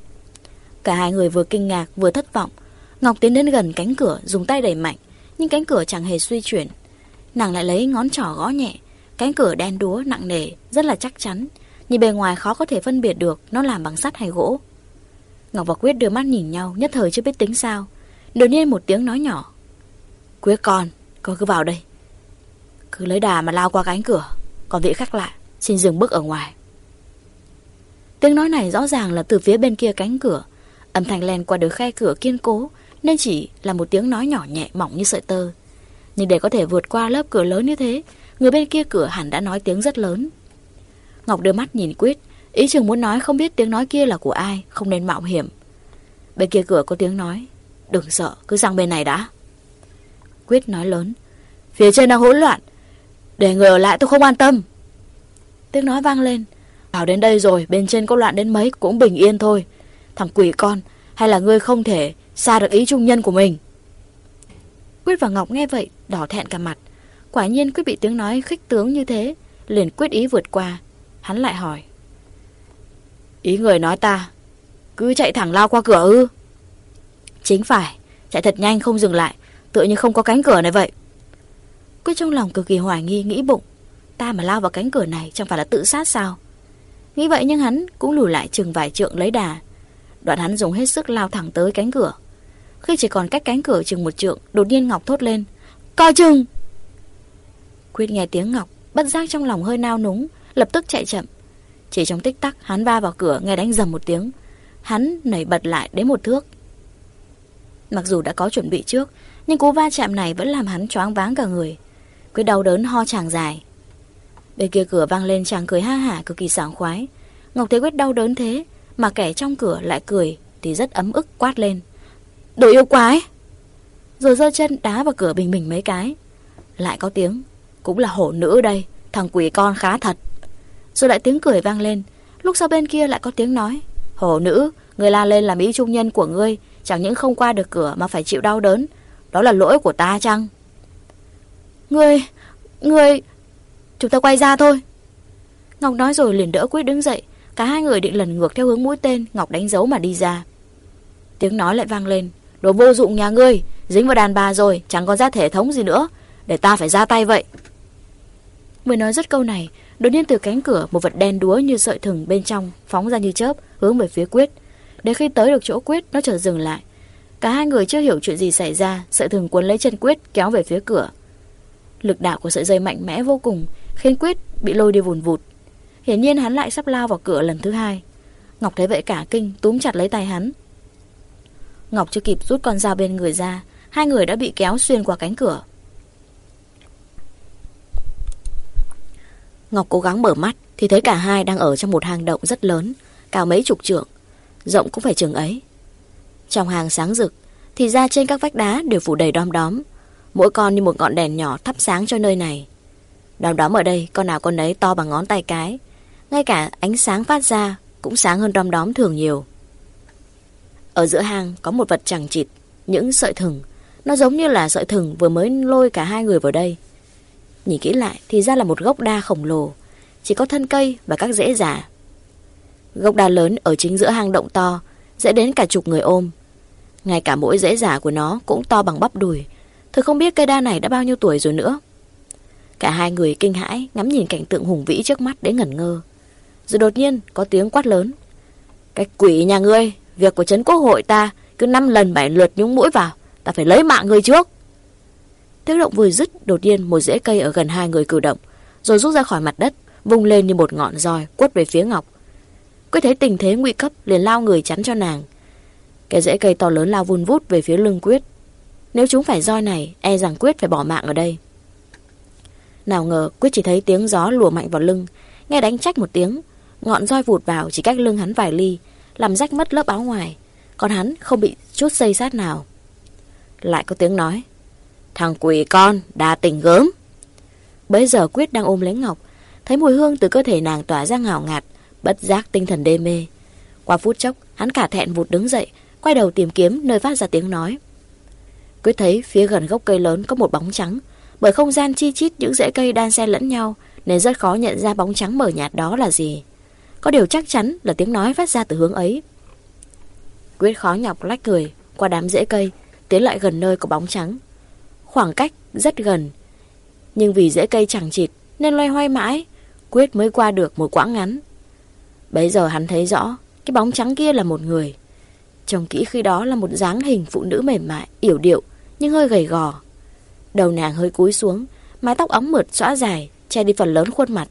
Cả hai người vừa kinh ngạc vừa thất vọng. Ngọc tiến đến gần cánh cửa, dùng tay đẩy mạnh, nhưng cánh cửa chẳng hề suy chuyển. Nàng lại lấy ngón trỏ gõ nhẹ. Cánh cửa đen đúa nặng nề, rất là chắc chắn. Nhìn bề ngoài khó có thể phân biệt được nó làm bằng sắt hay gỗ. Ngọc và Quyết đưa mắt nhìn nhau, nhất thời chưa biết tính sao. Đột nhiên một tiếng nói nhỏ: Quyết con, con cứ vào đây. Cứ lấy đà mà lao qua cánh cửa, còn vị khách lạ xin dừng bước ở ngoài. Tiếng nói này rõ ràng là từ phía bên kia cánh cửa. Âm thanh len qua được khe cửa kiên cố, nên chỉ là một tiếng nói nhỏ nhẹ mỏng như sợi tơ. Nhưng để có thể vượt qua lớp cửa lớn như thế, người bên kia cửa hẳn đã nói tiếng rất lớn. Ngọc đưa mắt nhìn Quyết, ý chừng muốn nói không biết tiếng nói kia là của ai, không nên mạo hiểm. Bên kia cửa có tiếng nói: Đừng sợ, cứ sang bên này đã. Quyết nói lớn: Phía trên đang hỗn loạn, để người ở lại tôi không an tâm. Tiếng nói vang lên: Vào đến đây rồi, bên trên có loạn đến mấy cũng bình yên thôi. Thằng quỷ con, hay là ngươi không thể xa được ý trung nhân của mình? Quyết và Ngọc nghe vậy đỏ thẹn cả mặt. Quả nhiên Quyết bị tiếng nói khích tướng như thế, liền quyết ý vượt qua. Hắn lại hỏi: Ý người nói ta cứ chạy thẳng lao qua cửa ư? Chính phải, chạy thật nhanh không dừng lại, tựa như không có cánh cửa này vậy. Quyết trong lòng cực kỳ hoài nghi, nghĩ bụng: Ta mà lao vào cánh cửa này chẳng phải là tự sát sao? Nghĩ vậy nhưng hắn cũng lùi lại chừng vài trượng lấy đà. Đoạn hắn dùng hết sức lao thẳng tới cánh cửa. Khi chỉ còn cách cánh cửa chừng một trượng, đột nhiên Ngọc thốt lên: Coi chừng! Quyết nghe tiếng Ngọc, bất giác trong lòng hơi nao núng, lập tức chạy chậm. Chỉ trong tích tắc, hắn va vào cửa nghe đánh rầm một tiếng. Hắn nảy bật lại đến một thước. Mặc dù đã có chuẩn bị trước, nhưng cú va chạm này vẫn làm hắn choáng váng cả người. Quyết đau đớn ho tràng dài. Bên kia cửa vang lên chàng cười ha hả cực kỳ sảng khoái. Ngọc thấy Quyết đau đớn thế, mà kẻ trong cửa lại cười thì rất ấm ức, quát lên: "Đồ yêu quái!" Rồi giơ chân đá vào cửa bình bình mấy cái. Lại có tiếng: "Cũng là hổ nữ đây, thằng quỷ con khá thật." Rồi lại tiếng cười vang lên. Lúc sau bên kia lại có tiếng nói: "Hổ nữ, người la lên làm ý trung nhân của ngươi, chẳng những không qua được cửa mà phải chịu đau đớn. Đó là lỗi của ta chăng?" Ngươi, ngươi... Chúng ta quay ra thôi." Ngọc nói rồi liền đỡ Quyết đứng dậy. Cả hai người định lần ngược theo hướng mũi tên Ngọc đánh dấu mà đi ra. Tiếng nói lại vang lên: "Đồ vô dụng nhà ngươi, dính vào đàn bà rồi, chẳng còn ra thể thống gì nữa, để ta phải ra tay vậy." Mới nói dứt câu này, đột nhiên từ cánh cửa một vật đen đúa như sợi thừng bên trong phóng ra như chớp, hướng về phía Quyết. Đến khi tới được chỗ Quyết, nó chợt dừng lại. Cả hai người chưa hiểu chuyện gì xảy ra, sợi thừng cuốn lấy chân Quyết kéo về phía cửa. Lực đạo của sợi dây mạnh mẽ vô cùng, khiến Quyết bị lôi đi vùn vụt. Hiển nhiên hắn lại sắp lao vào cửa lần thứ hai. Ngọc thấy vậy cả kinh, túm chặt lấy tay hắn. Ngọc chưa kịp rút con dao bên người ra, hai người đã bị kéo xuyên qua cánh cửa. Ngọc cố gắng mở mắt thì thấy cả hai đang ở trong một hang động rất lớn, cao mấy chục trượng, rộng cũng phải chừng ấy. Trong hang sáng rực, thì ra trên các vách đá đều phủ đầy đom đóm, mỗi con như một ngọn đèn nhỏ thắp sáng cho nơi này. Đom đóm ở đây con nào con nấy to bằng ngón tay cái, ngay cả ánh sáng phát ra cũng sáng hơn đom đóm thường nhiều. Ở giữa hang có một vật chằng chịt, những sợi thừng. Nó giống như là sợi thừng vừa mới lôi cả hai người vào đây. Nhìn kỹ lại thì ra là một gốc đa khổng lồ, chỉ có thân cây và các rễ già. Gốc đa lớn ở chính giữa hang động to, dễ đến cả chục người ôm. Ngay cả mỗi rễ già của nó cũng to bằng bắp đùi. Thực không biết cây đa này đã bao nhiêu tuổi rồi nữa. Cả hai người kinh hãi ngắm nhìn cảnh tượng hùng vĩ trước mắt đến ngẩn ngơ. Rồi đột nhiên có tiếng quát lớn: "Cái quỷ nhà ngươi, việc của trấn quốc hội ta cứ năm lần bảy lượt nhúng mũi vào, ta phải lấy mạng ngươi trước." Tiếng động vừa dứt, đột nhiên một rễ cây ở gần hai người cử động, rồi rút ra khỏi mặt đất, vung lên như một ngọn roi quất về phía Ngọc. Quyết thấy tình thế nguy cấp liền lao người chắn cho nàng. Cái rễ cây to lớn lao vun vút về phía lưng Quyết. Nếu chúng phải roi này, e rằng Quyết phải bỏ mạng ở đây. Nào ngờ Quyết chỉ thấy tiếng gió lùa mạnh vào lưng, nghe đánh trách một tiếng, ngọn roi vụt vào chỉ cách lưng hắn vài ly, làm rách mất lớp áo ngoài, còn hắn không bị chút xây sát nào. Lại có tiếng nói: "Thằng quỷ con, đa tình gớm." Bấy giờ Quyết đang ôm lấy Ngọc, thấy mùi hương từ cơ thể nàng tỏa ra ngào ngạt, bất giác tinh thần đê mê. Qua phút chốc, hắn cả thẹn vụt đứng dậy, quay đầu tìm kiếm nơi phát ra tiếng nói. Quyết thấy phía gần gốc cây lớn có một bóng trắng, bởi không gian chi chít những rễ cây đan xen lẫn nhau nên rất khó nhận ra bóng trắng mờ nhạt đó là gì. Có điều chắc chắn là tiếng nói phát ra từ hướng ấy. Quyết khó nhọc lách người qua đám rễ cây, tiến lại gần nơi có bóng trắng. Khoảng cách rất gần, nhưng vì rễ cây chẳng chịt nên loay hoay mãi, Quyết mới qua được một quãng ngắn. Bấy giờ hắn thấy rõ cái bóng trắng kia là một người. Trông kỹ khi đó là một dáng hình phụ nữ mềm mại, yểu điệu nhưng hơi gầy gò. Đầu nàng hơi cúi xuống, mái tóc óng mượt xõa dài, che đi phần lớn khuôn mặt.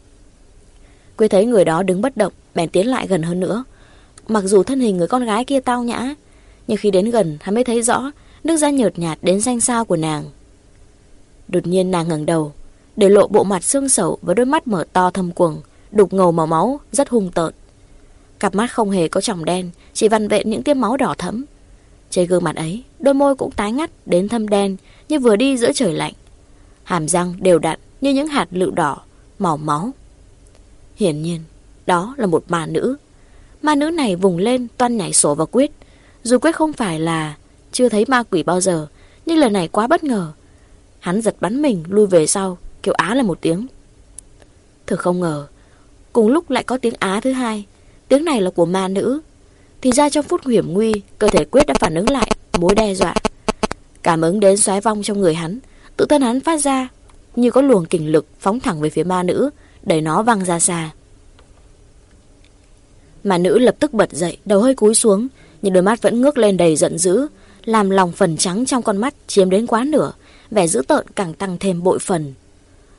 Quyết thấy người đó đứng bất động, bèn tiến lại gần hơn nữa. Mặc dù thân hình người con gái kia tao nhã, nhưng khi đến gần hắn mới thấy rõ nước da nhợt nhạt đến xanh xao của nàng. Đột nhiên nàng ngẩng đầu, để lộ bộ mặt xương sẩu và đôi mắt mở to thâm quầng, đục ngầu màu máu, rất hung tợn. Cặp mắt không hề có tròng đen, chỉ vằn vện những tia máu đỏ thẫm. Trên gương mặt ấy, đôi môi cũng tái ngắt đến thâm đen như vừa đi giữa trời lạnh. Hàm răng đều đặn như những hạt lựu đỏ, màu máu. Hiển nhiên, đó là một ma nữ. Ma nữ này vùng lên toan nhảy sổ vào Quyết. Dù Quyết không phải là chưa thấy ma quỷ bao giờ, nhưng lần này quá bất ngờ. Hắn giật bắn mình lui về sau, kêu á là một tiếng. Thực không ngờ, cùng lúc lại có tiếng á thứ hai. Tiếng này là của ma nữ. Thì ra trong phút hiểm nguy, cơ thể Quyết đã phản ứng lại mối đe dọa. Cảm ứng đến xoáy vong trong người hắn, tự thân hắn phát ra như có luồng kình lực phóng thẳng về phía ma nữ, đẩy nó văng ra xa. Ma nữ lập tức bật dậy, đầu hơi cúi xuống, nhưng đôi mắt vẫn ngước lên đầy giận dữ, làm lòng phần trắng trong con mắt chiếm đến quá nửa, vẻ dữ tợn càng tăng thêm bội phần.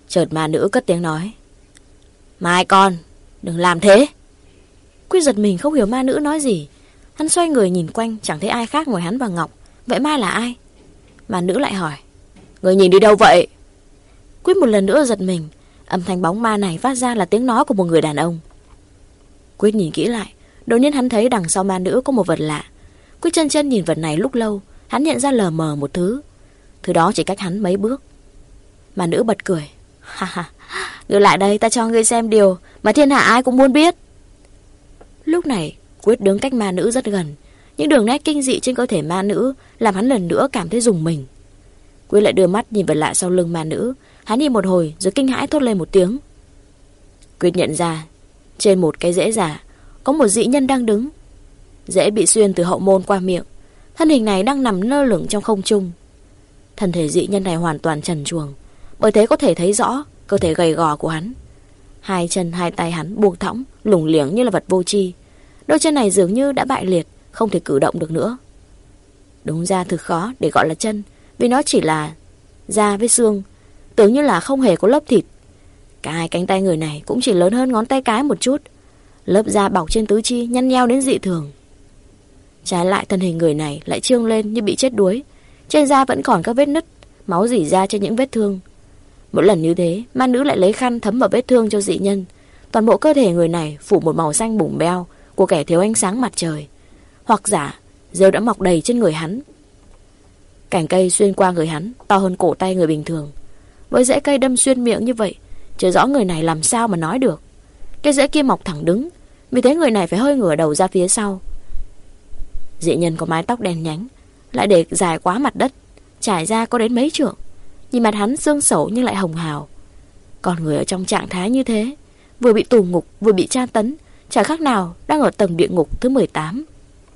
Chợt ma nữ cất tiếng nói: Mai con, đừng làm thế. Quyết giật mình không hiểu ma nữ nói gì. Hắn xoay người nhìn quanh, chẳng thấy ai khác ngoài hắn và Ngọc. Vậy Mai là ai? Ma nữ lại hỏi: Người nhìn đi đâu vậy? Quyết một lần nữa giật mình. Âm thanh bóng ma này phát ra là tiếng nói của một người đàn ông. Quyết nhìn kỹ lại, đột nhiên hắn thấy đằng sau ma nữ có một vật lạ. Quyết chân chân nhìn vật này lúc lâu, hắn nhận ra lờ mờ một thứ. Thứ đó chỉ cách hắn mấy bước. Ma nữ bật cười: Ha ha, ngươi lại đây, ta cho ngươi xem điều mà thiên hạ ai cũng muốn biết. Lúc này Quyết đứng cách ma nữ rất gần. Những đường nét kinh dị trên cơ thể ma nữ làm hắn lần nữa cảm thấy rùng mình. Quyết lại đưa mắt nhìn vật lạ sau lưng ma nữ. Hắn nhìn một hồi rồi kinh hãi thốt lên một tiếng. Quyết nhận ra trên một cái rễ già có một dị nhân đang đứng. Rễ bị xuyên từ hậu môn qua miệng. Thân hình này đang nằm lơ lửng trong không trung. Thân thể dị nhân này hoàn toàn trần truồng, bởi thế có thể thấy rõ cơ thể gầy gò của hắn. Hai chân hai tay hắn buông thõng, lủng liếng như là vật vô tri. Đôi chân này dường như đã bại liệt, không thể cử động được nữa. Đúng ra thực khó để gọi là chân, vì nó chỉ là da với xương, tưởng như là không hề có lớp thịt. Cả hai cánh tay người này cũng chỉ lớn hơn ngón tay cái một chút. Lớp da bọc trên tứ chi nhăn nheo đến dị thường. Trái lại thân hình người này lại trương lên như bị chết đuối. Trên da vẫn còn các vết nứt, máu rỉ ra trên những vết thương. Mỗi lần như thế, ma nữ lại lấy khăn thấm vào vết thương cho dị nhân. Toàn bộ cơ thể người này phủ một màu xanh bủng beo của kẻ thiếu ánh sáng mặt trời. Hoặc giả rêu đã mọc đầy trên người hắn. Cành cây xuyên qua người hắn to hơn cổ tay người bình thường. Với rễ cây đâm xuyên miệng như vậy, chưa rõ người này làm sao mà nói được. Cái rễ kia mọc thẳng đứng, vì thế người này phải hơi ngửa đầu ra phía sau. Dị nhân có mái tóc đen nhánh, lại để dài quá mặt đất, trải ra có đến mấy trượng. Nhìn mặt hắn xương xẩu nhưng lại hồng hào. Còn người ở trong trạng thái như thế, vừa bị tù ngục vừa bị tra tấn, chả khác nào đang ở tầng địa ngục thứ mười tám.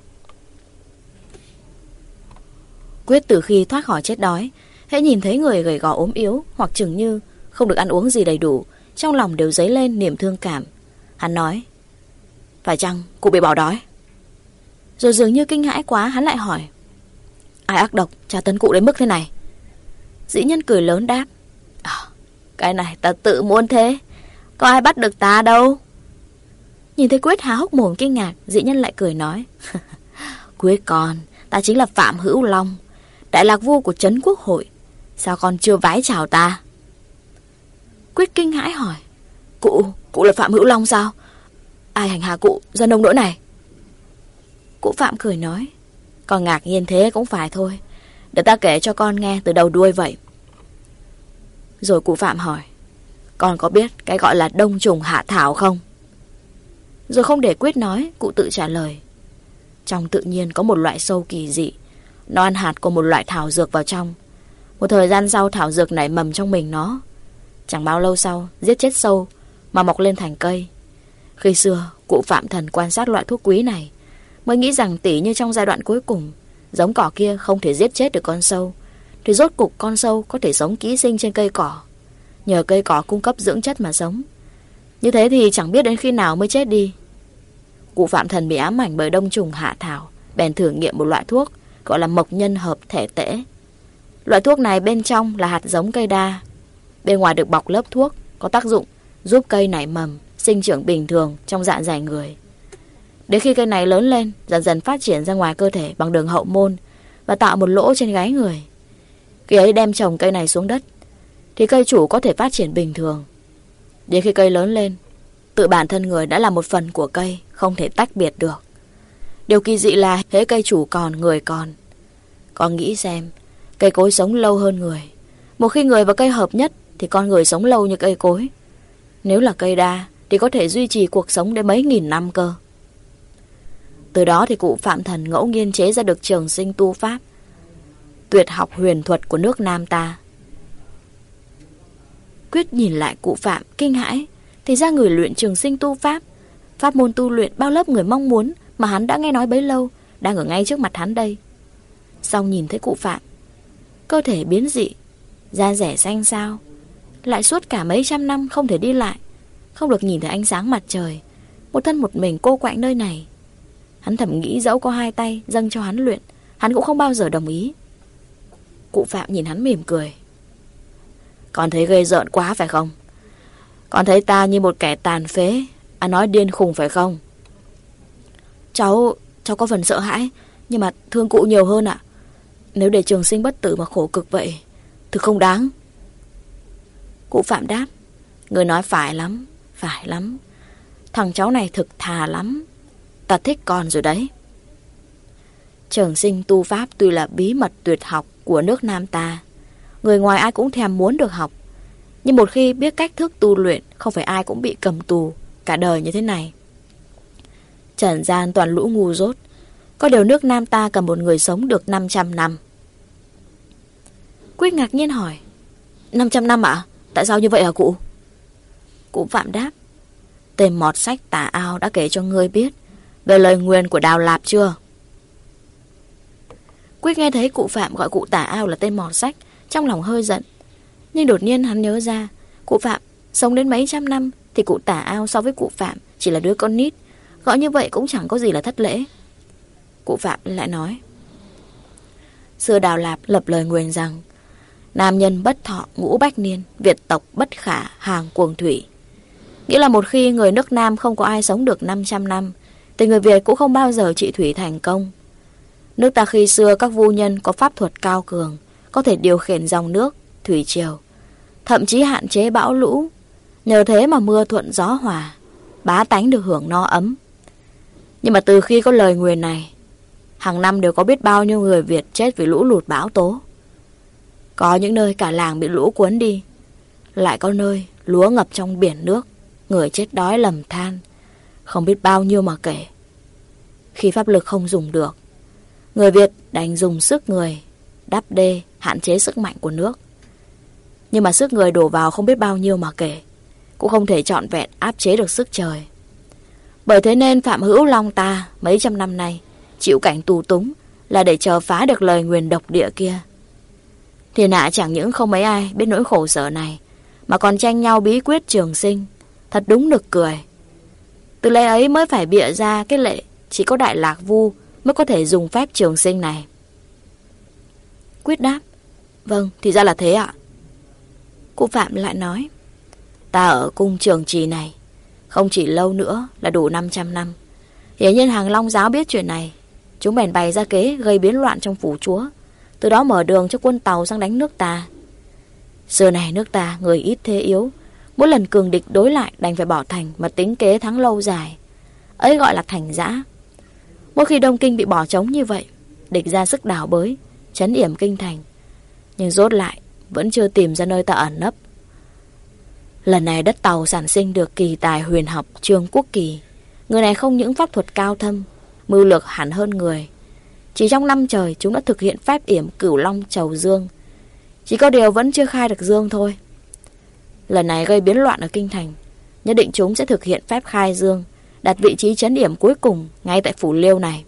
Quyết từ khi thoát khỏi chết đói, hễ nhìn thấy người gầy gò ốm yếu hoặc chừng như không được ăn uống gì đầy đủ, trong lòng đều dấy lên niềm thương cảm. Hắn nói: Phải chăng cụ bị bỏ đói? Rồi dường như kinh hãi quá, hắn lại hỏi: Ai ác độc tra tấn cụ đến mức thế này? Dĩ nhân cười lớn đáp: à, Cái này ta tự muốn thế, có ai bắt được ta đâu. Nhìn thấy Quyết há hốc mồm kinh ngạc, dĩ nhân lại cười nói: Quyết con, ta chính là Phạm Hữu Long, đại lạc vua của Trấn Quốc Hội. Sao con chưa vái chào ta? Quyết kinh hãi hỏi: Cụ, cụ là Phạm Hữu Long sao? Ai hành hạ cụ ra nông nỗi này? Cụ Phạm cười nói: Con ngạc nhiên thế cũng phải thôi, để ta kể cho con nghe từ đầu đuôi vậy. Rồi cụ Phạm hỏi: Con có biết cái gọi là đông trùng hạ thảo không? Rồi không để Quyết nói, cụ tự trả lời: Trong tự nhiên có một loại sâu kỳ dị, nó ăn hạt của một loại thảo dược vào trong. Một thời gian sau thảo dược nảy mầm trong mình nó. Chẳng bao lâu sau giết chết sâu mà mọc lên thành cây. Khi xưa cụ Phạm Thần quan sát loại thuốc quý này, mới nghĩ rằng tỉ như trong giai đoạn cuối cùng, giống cỏ kia không thể giết chết được con sâu, thì rốt cục con sâu có thể sống ký sinh trên cây cỏ, nhờ cây cỏ cung cấp dưỡng chất mà sống. Như thế thì chẳng biết đến khi nào mới chết đi. Cụ Phạm Thần bị ám ảnh bởi đông trùng hạ thảo, bèn thử nghiệm một loại thuốc gọi là mộc nhân hợp thể tễ. Loại thuốc này bên trong là hạt giống cây đa, bên ngoài được bọc lớp thuốc, có tác dụng giúp cây nảy mầm, sinh trưởng bình thường trong dạ dày người. Đến khi cây này lớn lên, dần dần phát triển ra ngoài cơ thể bằng đường hậu môn và tạo một lỗ trên gáy người. Khi ấy đem trồng cây này xuống đất, thì cây chủ có thể phát triển bình thường. Đến khi cây lớn lên, tự bản thân người đã là một phần của cây, không thể tách biệt được. Điều kỳ dị là hễ cây chủ còn, người còn. Con nghĩ xem, cây cối sống lâu hơn người. Một khi người và cây hợp nhất thì con người sống lâu như cây cối. Nếu là cây đa thì có thể duy trì cuộc sống đến mấy nghìn năm cơ. Từ đó thì cụ Phạm Thần ngẫu nhiên chế ra được trường sinh tu pháp, tuyệt học huyền thuật của nước Nam ta. Quyết nhìn lại cụ Phạm kinh hãi, thì ra người luyện trường sinh tu pháp, pháp môn tu luyện bao lớp người mong muốn mà hắn đã nghe nói bấy lâu, đang ở ngay trước mặt hắn đây. Xong nhìn thấy cụ Phạm, cơ thể biến dị, da rẻ xanh xao, lại suốt cả mấy trăm năm không thể đi lại, không được nhìn thấy ánh sáng mặt trời, một thân một mình cô quạnh nơi này. Hắn thầm nghĩ dẫu có hai tay dâng cho hắn luyện, hắn cũng không bao giờ đồng ý. Cụ Phạm nhìn hắn mỉm cười: Con thấy ghê rợn quá phải không? Con thấy ta như một kẻ tàn phế, à nói điên khùng phải không? Cháu, cháu có phần sợ hãi, nhưng mà thương cụ nhiều hơn ạ. Nếu để Trường Sinh bất tử mà khổ cực vậy, thực không đáng. Cụ Phạm đáp, người nói phải lắm, phải lắm. Thằng cháu này thực thà lắm. Ta thích con rồi đấy. Trường Sinh tu pháp tuy là bí mật tuyệt học của nước Nam ta, người ngoài ai cũng thèm muốn được học. Nhưng một khi biết cách thức tu luyện, không phải ai cũng bị cầm tù cả đời như thế này. Trần gian toàn lũ ngu dốt. Có điều nước Nam ta cần một người sống được năm trăm năm. Quyết ngạc nhiên hỏi, năm trăm năm ạ? Tại sao như vậy hả cụ? Cụ Phạm đáp, tên mọt sách tà ao đã kể cho ngươi biết về lời nguyền của Đào Lạp chưa? Quyết nghe thấy cụ Phạm gọi cụ tà ao là tên mọt sách, trong lòng hơi giận. Nhưng đột nhiên hắn nhớ ra, cụ Phạm sống đến mấy trăm năm, thì cụ tà ao so với cụ Phạm chỉ là đứa con nít, gọi như vậy cũng chẳng có gì là thất lễ. Cụ Phạm lại nói, xưa Đào Lạp lập lời nguyền rằng, nam nhân bất thọ ngũ bách niên, Việt tộc bất khả hàng cuồng thủy. Nghĩa là một khi người nước Nam không có ai sống được năm trăm năm, thì người Việt cũng không bao giờ trị thủy thành công. Nước ta khi xưa các vua nhân có pháp thuật cao cường, có thể điều khiển dòng nước, thủy triều, thậm chí hạn chế bão lũ. Nhờ thế mà mưa thuận gió hòa, bá tánh được hưởng no ấm. Nhưng mà từ khi có lời nguyền này, hàng năm đều có biết bao nhiêu người Việt chết vì lũ lụt bão tố. Có những nơi cả làng bị lũ cuốn đi, lại có nơi lúa ngập trong biển nước, người chết đói lầm than, không biết bao nhiêu mà kể. Khi pháp lực không dùng được, người Việt đành dùng sức người đắp đê, hạn chế sức mạnh của nước. Nhưng mà sức người đổ vào không biết bao nhiêu mà kể, cũng không thể trọn vẹn áp chế được sức trời. Bởi thế nên Phạm Hữu Long ta mấy trăm năm nay chịu cảnh tù túng là để chờ phá được lời nguyền độc địa kia. Thiên hạ chẳng những không mấy ai biết nỗi khổ sở này, mà còn tranh nhau bí quyết trường sinh. Thật đúng nực cười. Từ lẽ ấy mới phải bịa ra cái lệ chỉ có Đại Lạc Vu mới có thể dùng phép trường sinh này. Quyết đáp, vâng, thì ra là thế ạ. Cụ Phạm lại nói, ta ở cung Trường Trì này không chỉ lâu nữa là đủ năm trăm năm. Hiển nhiên Hàng Long giáo biết chuyện này, chúng bèn bày ra kế gây biến loạn trong phủ chúa, từ đó mở đường cho quân Tàu sang đánh nước ta. Xưa này nước ta người ít thế yếu, mỗi lần cường địch đối lại đành phải bỏ thành mà tính kế thắng lâu dài, ấy gọi là thành giã. Mỗi khi Đông Kinh bị bỏ trống như vậy, địch ra sức đào bới, trấn yểm kinh thành, nhưng rốt lại vẫn chưa tìm ra nơi ta ẩn nấp. Lần này đất Tàu sản sinh được kỳ tài huyền học Trương Quốc Kỳ. Người này không những pháp thuật cao thâm, mưu lược hẳn hơn người. Chỉ trong năm trời chúng đã thực hiện phép yểm Cửu Long Trầu Dương. Chỉ có điều vẫn chưa khai được dương thôi. Lần này gây biến loạn ở kinh thành, nhất định chúng sẽ thực hiện phép khai dương, đặt vị trí trấn yểm cuối cùng ngay tại phủ Liêu này.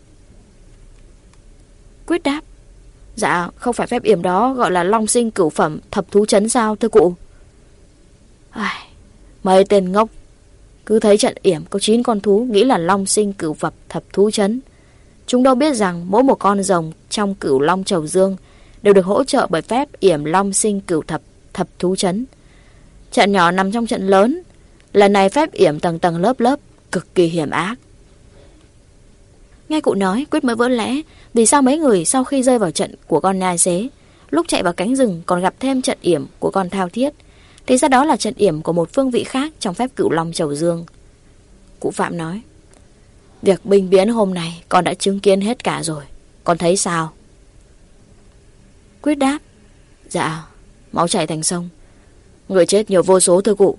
Quyết đáp, dạ không phải phép yểm đó gọi là Long Sinh Cửu Phẩm Thập Thú Trấn sao thưa cụ? Ai, mấy tên ngốc cứ thấy trận yểm có chín con thú nghĩ là Long Sinh Cửu Phẩm Thập Thú Trấn. Chúng đâu biết rằng mỗi một con rồng trong Cửu Long Trầu Dương đều được hỗ trợ bởi phép yểm Long Sinh Cửu Thập Thập Thú Trấn. Trận nhỏ nằm trong trận lớn, lần này phép yểm tầng tầng lớp lớp, cực kỳ hiểm ác. Nghe cụ nói, Quyết mới vỡ lẽ vì sao mấy người sau khi rơi vào trận của con nhai xế, lúc chạy vào cánh rừng còn gặp thêm trận yểm của con thao thiết, thì ra đó là trận yểm của một phương vị khác trong phép Cửu Long Trầu Dương. Cụ Phạm nói, việc binh biến hôm nay con đã chứng kiến hết cả rồi, con thấy sao? Quyết đáp, dạ, máu chảy thành sông, người chết nhiều vô số thưa cụ.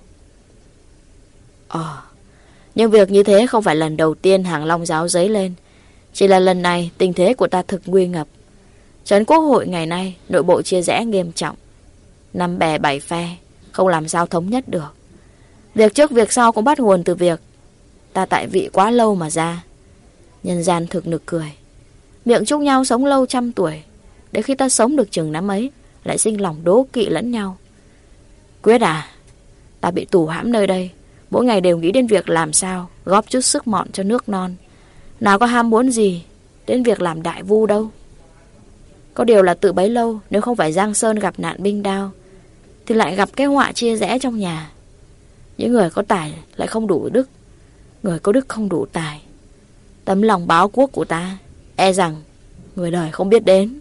Ờ, nhưng việc như thế không phải lần đầu tiên Hàng Long giáo dấy lên, chỉ là lần này tình thế của ta thực nguy ngập. Trấn Quốc hội ngày nay nội bộ chia rẽ nghiêm trọng, năm bè bảy phe, không làm sao thống nhất được. Việc trước việc sau cũng bắt nguồn từ việc ta tại vị quá lâu mà ra. Nhân gian thực nực cười, miệng chúc nhau sống lâu trăm tuổi, để khi ta sống được chừng năm ấy lại sinh lòng đố kỵ lẫn nhau. Quyết à, ta bị tù hãm nơi đây, mỗi ngày đều nghĩ đến việc làm sao góp chút sức mọn cho nước non, nào có ham muốn gì đến việc làm đại vu đâu. Có điều là tự bấy lâu, nếu không phải Giang Sơn gặp nạn binh đao, thì lại gặp cái họa chia rẽ trong nhà. Những người có tài lại không đủ đức, người có đức không đủ tài. Tấm lòng báo quốc của ta e rằng người đời không biết đến.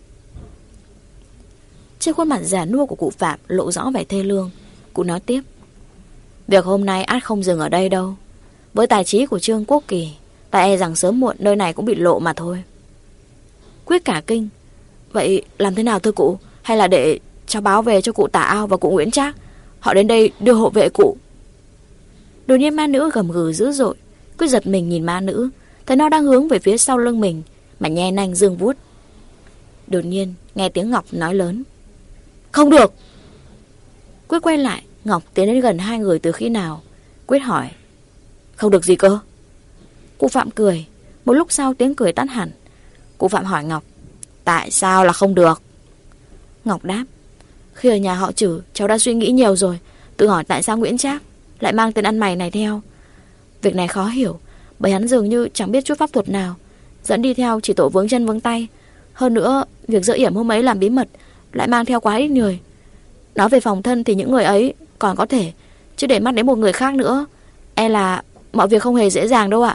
Trên khuôn mặt già nua của cụ Phạm lộ rõ vẻ thê lương. Cụ nói tiếp: việc hôm nay ắt không dừng ở đây đâu. Với tài trí của Trương Quốc Kỳ, ta e rằng sớm muộn nơi này cũng bị lộ mà thôi. Quyết cả kinh: vậy làm thế nào thưa cụ? Hay là để cháu báo về cho cụ Tả Ao và cụ Nguyễn Trác, họ đến đây đưa hộ vệ cụ? Đột nhiên ma nữ gầm gừ dữ dội. Quyết giật mình nhìn ma nữ, thấy nó đang hướng về phía sau lưng mình mà nhe nanh dương vuốt. Đột nhiên nghe tiếng Ngọc nói lớn: không được! Quyết quay lại. Ngọc tiến đến gần hai người từ khi nào? Quyết hỏi: không được gì cơ? Cụ Phạm cười. Một lúc sau tiếng cười tắt hẳn. Cụ Phạm hỏi Ngọc: tại sao là không được? Ngọc đáp: khi ở nhà họ Trử, cháu đã suy nghĩ nhiều rồi, tự hỏi tại sao Nguyễn Trác lại mang tên ăn mày này theo. Việc này khó hiểu, bởi hắn dường như chẳng biết chút pháp thuật nào, dẫn đi theo chỉ tổ vướng chân vướng tay. Hơn nữa, việc dỡ yểm hôm ấy làm bí mật, lại mang theo quá ít người. Nói về phòng thân thì những người ấy còn có thể, chứ để mắt đến một người khác nữa, e là mọi việc không hề dễ dàng đâu ạ.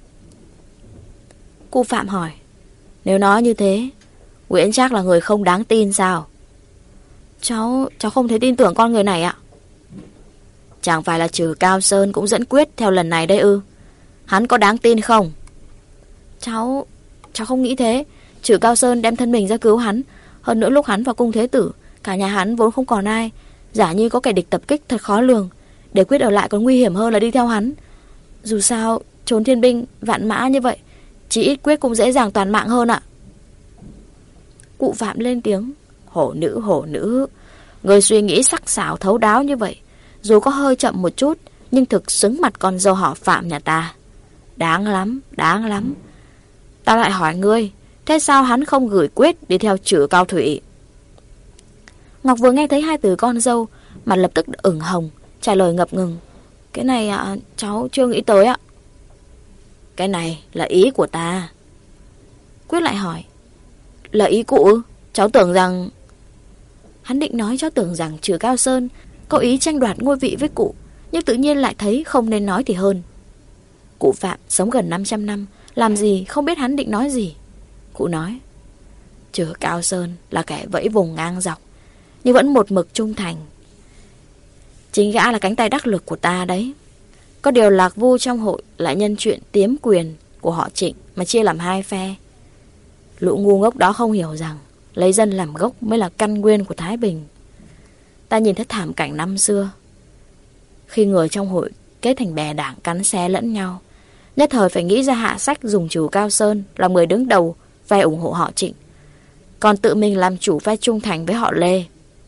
Cụ Phạm hỏi: nếu nói như thế, Nguyễn Trác là người không đáng tin sao? Cháu, cháu không thể tin tưởng con người này ạ. Chẳng phải là Trừ Cao Sơn cũng dẫn Quyết theo lần này đây ư? Hắn có đáng tin không? Cháu, cháu không nghĩ thế. Trừ Cao Sơn đem thân mình ra cứu hắn. Hơn nữa lúc hắn vào cung Thế Tử, cả nhà hắn vốn không còn ai. Giả như có kẻ địch tập kích thật khó lường, để Quyết ở lại còn nguy hiểm hơn là đi theo hắn. Dù sao, trốn thiên binh vạn mã như vậy, chỉ ít Quyết cũng dễ dàng toàn mạng hơn ạ. Cụ Phạm lên tiếng: hổ nữ, hổ nữ, người suy nghĩ sắc sảo thấu đáo như vậy, dù có hơi chậm một chút, nhưng thực xứng mặt con dâu họ Phạm nhà ta. Đáng lắm, đáng lắm. Ta lại hỏi ngươi, thế sao hắn không gửi Quyết đi theo Trử Cao Thủy? Ngọc vừa nghe thấy hai từ con dâu, mặt lập tức ửng hồng, trả lời ngập ngừng: cái này à, cháu chưa nghĩ tới ạ. Cái này là ý của ta. Quyết lại hỏi: là ý cụ ư? Cháu tưởng rằng... Hắn định nói cháu tưởng rằng Trừ Cao Sơn có ý tranh đoạt ngôi vị với cụ, nhưng tự nhiên lại thấy không nên nói thì hơn. Cụ Phạm sống gần năm trăm năm, làm gì không biết hắn định nói gì. Cụ nói: Trừ Cao Sơn là kẻ vẫy vùng ngang dọc, nhưng vẫn một mực trung thành. Chính gã là cánh tay đắc lực của ta đấy. Có điều Lạc Vu trong hội lại nhân chuyện tiếm quyền của họ Trịnh mà chia làm hai phe. Lũ ngu ngốc đó không hiểu rằng lấy dân làm gốc mới là căn nguyên của Thái Bình. Ta nhìn thấy thảm cảnh năm xưa, khi người trong hội kết thành bè đảng cắn xé lẫn nhau, nhất thời phải nghĩ ra hạ sách dùng Trừ Cao Sơn là người đứng đầu phe ủng hộ họ Trịnh, còn tự mình làm chủ phe trung thành với họ Lê.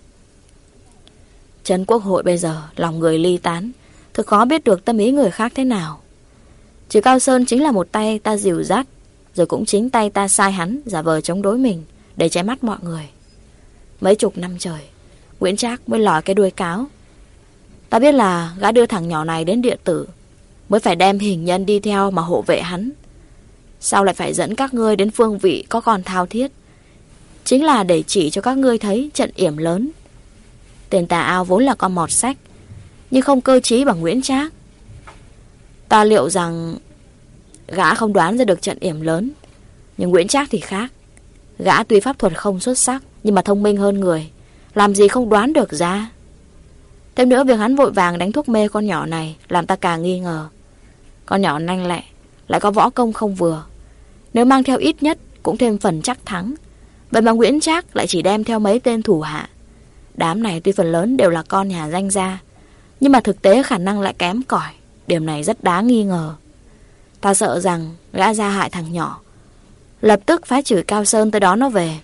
Trấn Quốc hội bây giờ lòng người ly tán, thực khó biết được tâm ý người khác thế nào. Trừ Cao Sơn chính là một tay ta dìu dắt, rồi cũng chính tay ta sai hắn giả vờ chống đối mình để che mắt mọi người. Mấy chục năm trời, Nguyễn Trác mới lòi cái đuôi cáo. Ta biết là gã đưa thằng nhỏ này đến địa tử, mới phải đem hình nhân đi theo mà hộ vệ hắn. Sao lại phải dẫn các ngươi đến phương vị có còn thao thiết? Chính là để chỉ cho các ngươi thấy trận yểm lớn. Tên Tà Ao vốn là con mọt sách, nhưng không cơ trí bằng Nguyễn Trác. Ta liệu rằng gã không đoán ra được trận yểm lớn, nhưng Nguyễn Trác thì khác. Gã tuy pháp thuật không xuất sắc, nhưng mà thông minh hơn người, làm gì không đoán được ra. Thêm nữa, việc hắn vội vàng đánh thuốc mê con nhỏ này làm ta càng nghi ngờ. Con nhỏ nhanh lẹ, lại có võ công không vừa, nếu mang theo ít nhất cũng thêm phần chắc thắng. Vậy mà Nguyễn Trác lại chỉ đem theo mấy tên thủ hạ. Đám này tuy phần lớn đều là con nhà danh gia, nhưng mà thực tế khả năng lại kém cỏi. Điểm này rất đáng nghi ngờ. Ta sợ rằng gã ra hại thằng nhỏ, lập tức phái Trừ Cao Sơn tới đón nó về.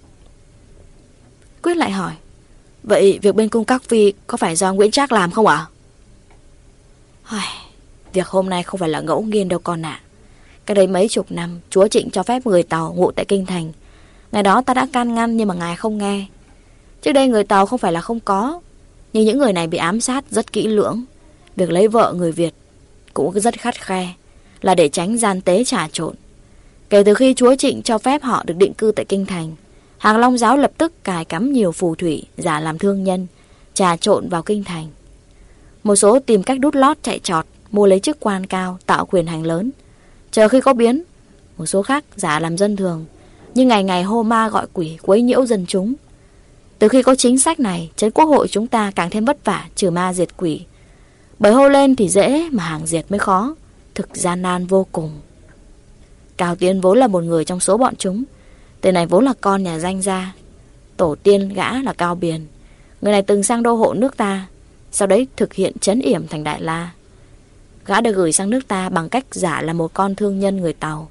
Quyết lại hỏi: vậy việc bên cung Các Phi có phải do Nguyễn Trác làm không ạ? À? Việc hôm nay không phải là ngẫu nhiên đâu con ạ. À. Cái đấy mấy chục năm chúa Trịnh cho phép người Tàu ngụ tại kinh thành. Ngày đó ta đã can ngăn nhưng mà ngài không nghe. Trước đây người Tàu không phải là không có, nhưng những người này bị ám sát rất kỹ lưỡng. Việc lấy vợ người Việt cũng rất khắt khe, là để tránh gian tế trà trộn. Kể từ khi chúa Trịnh cho phép họ được định cư tại kinh thành, Hàng Long giáo lập tức cài cắm nhiều phù thủy giả làm thương nhân, trà trộn vào kinh thành. Một số tìm cách đút lót chạy trọt, mua lấy chức quan cao, tạo quyền hành lớn. Chờ khi có biến, một số khác giả làm dân thường, nhưng ngày ngày hô ma gọi quỷ, quấy nhiễu dân chúng. Từ khi có chính sách này, trấn quốc hội chúng ta càng thêm vất vả trừ ma diệt quỷ. Bởi hô lên thì dễ, mà hàng diệt mới khó, thực gian nan vô cùng. Cao Tiến vốn là một người trong số bọn chúng. Tên này vốn là con nhà danh gia. Tổ tiên gã là Cao Biền. Người này từng sang đô hộ nước ta, sau đấy thực hiện trấn yểm thành Đại La. Gã được gửi sang nước ta bằng cách giả là một con thương nhân người Tàu.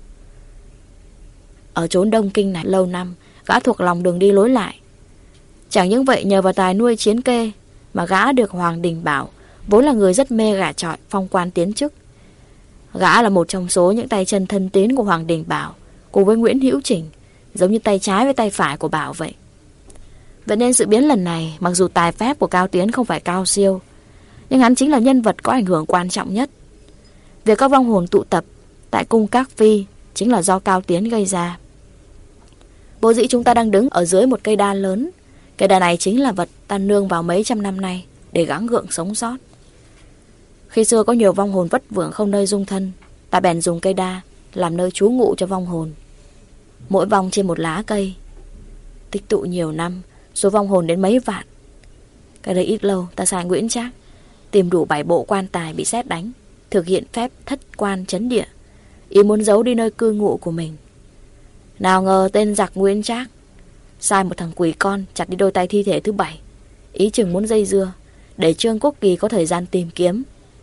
Ở chốn Đông Kinh này lâu năm, gã thuộc lòng đường đi lối lại. Chẳng những vậy, nhờ vào tài nuôi chiến kê mà gã được Hoàng Đình Bảo, vốn là người rất mê gả chọi, phong quan tiến chức. Gã là một trong số những tay chân thân tín của Hoàng Đình Bảo, cùng với Nguyễn Hữu Chỉnh, giống như tay trái với tay phải của Bảo vậy. Vậy nên sự biến lần này, mặc dù tài phép của Cao Tiến không phải cao siêu, nhưng hắn chính là nhân vật có ảnh hưởng quan trọng nhất. Việc các vong hồn tụ tập tại cung Các Phi chính là do Cao Tiến gây ra. Vô dĩ chúng ta đang đứng ở dưới một cây đa lớn. Cây đa này chính là vật ta nương vào mấy trăm năm nay để gắng gượng sống sót. Khi xưa có nhiều vong hồn vất vưởng không nơi dung thân, ta bèn dùng cây đa làm nơi trú ngụ cho vong hồn. Mỗi vong trên một lá cây. Tích tụ nhiều năm, số vong hồn đến mấy vạn. Cái đấy ít lâu, ta sai Nguyễn Trác tìm đủ bảy bộ quan tài bị sét đánh, thực hiện phép thất quan chấn địa, ý muốn giấu đi nơi cư ngụ của mình. Nào ngờ tên giặc Nguyễn Trác sai một thằng quỷ con chặt đi đôi tay thi thể thứ bảy, ý chừng muốn dây dưa để Trương Quốc Kỳ có thời gian tìm kiếm.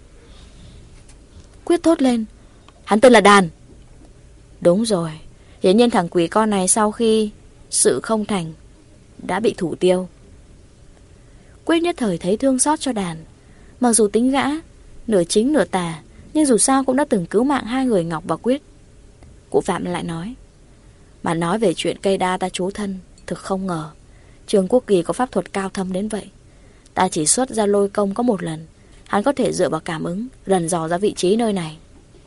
Quyết thốt lên: hắn tên là Đàn. Đúng rồi, hiển nhiên thằng quỷ con này sau khi sự không thành đã bị thủ tiêu. Quyết nhất thời thấy thương xót cho Đàn. Mặc dù tính gã nửa chính nửa tà, nhưng dù sao cũng đã từng cứu mạng hai người Ngọc và Quyết. Cụ Phạm lại nói: mà nói về chuyện cây đa ta trú thân, thực không ngờ Trương Quốc Kỳ có pháp thuật cao thâm đến vậy. Ta chỉ xuất ra lôi công có một lần, hắn có thể dựa vào cảm ứng lần dò ra vị trí nơi này.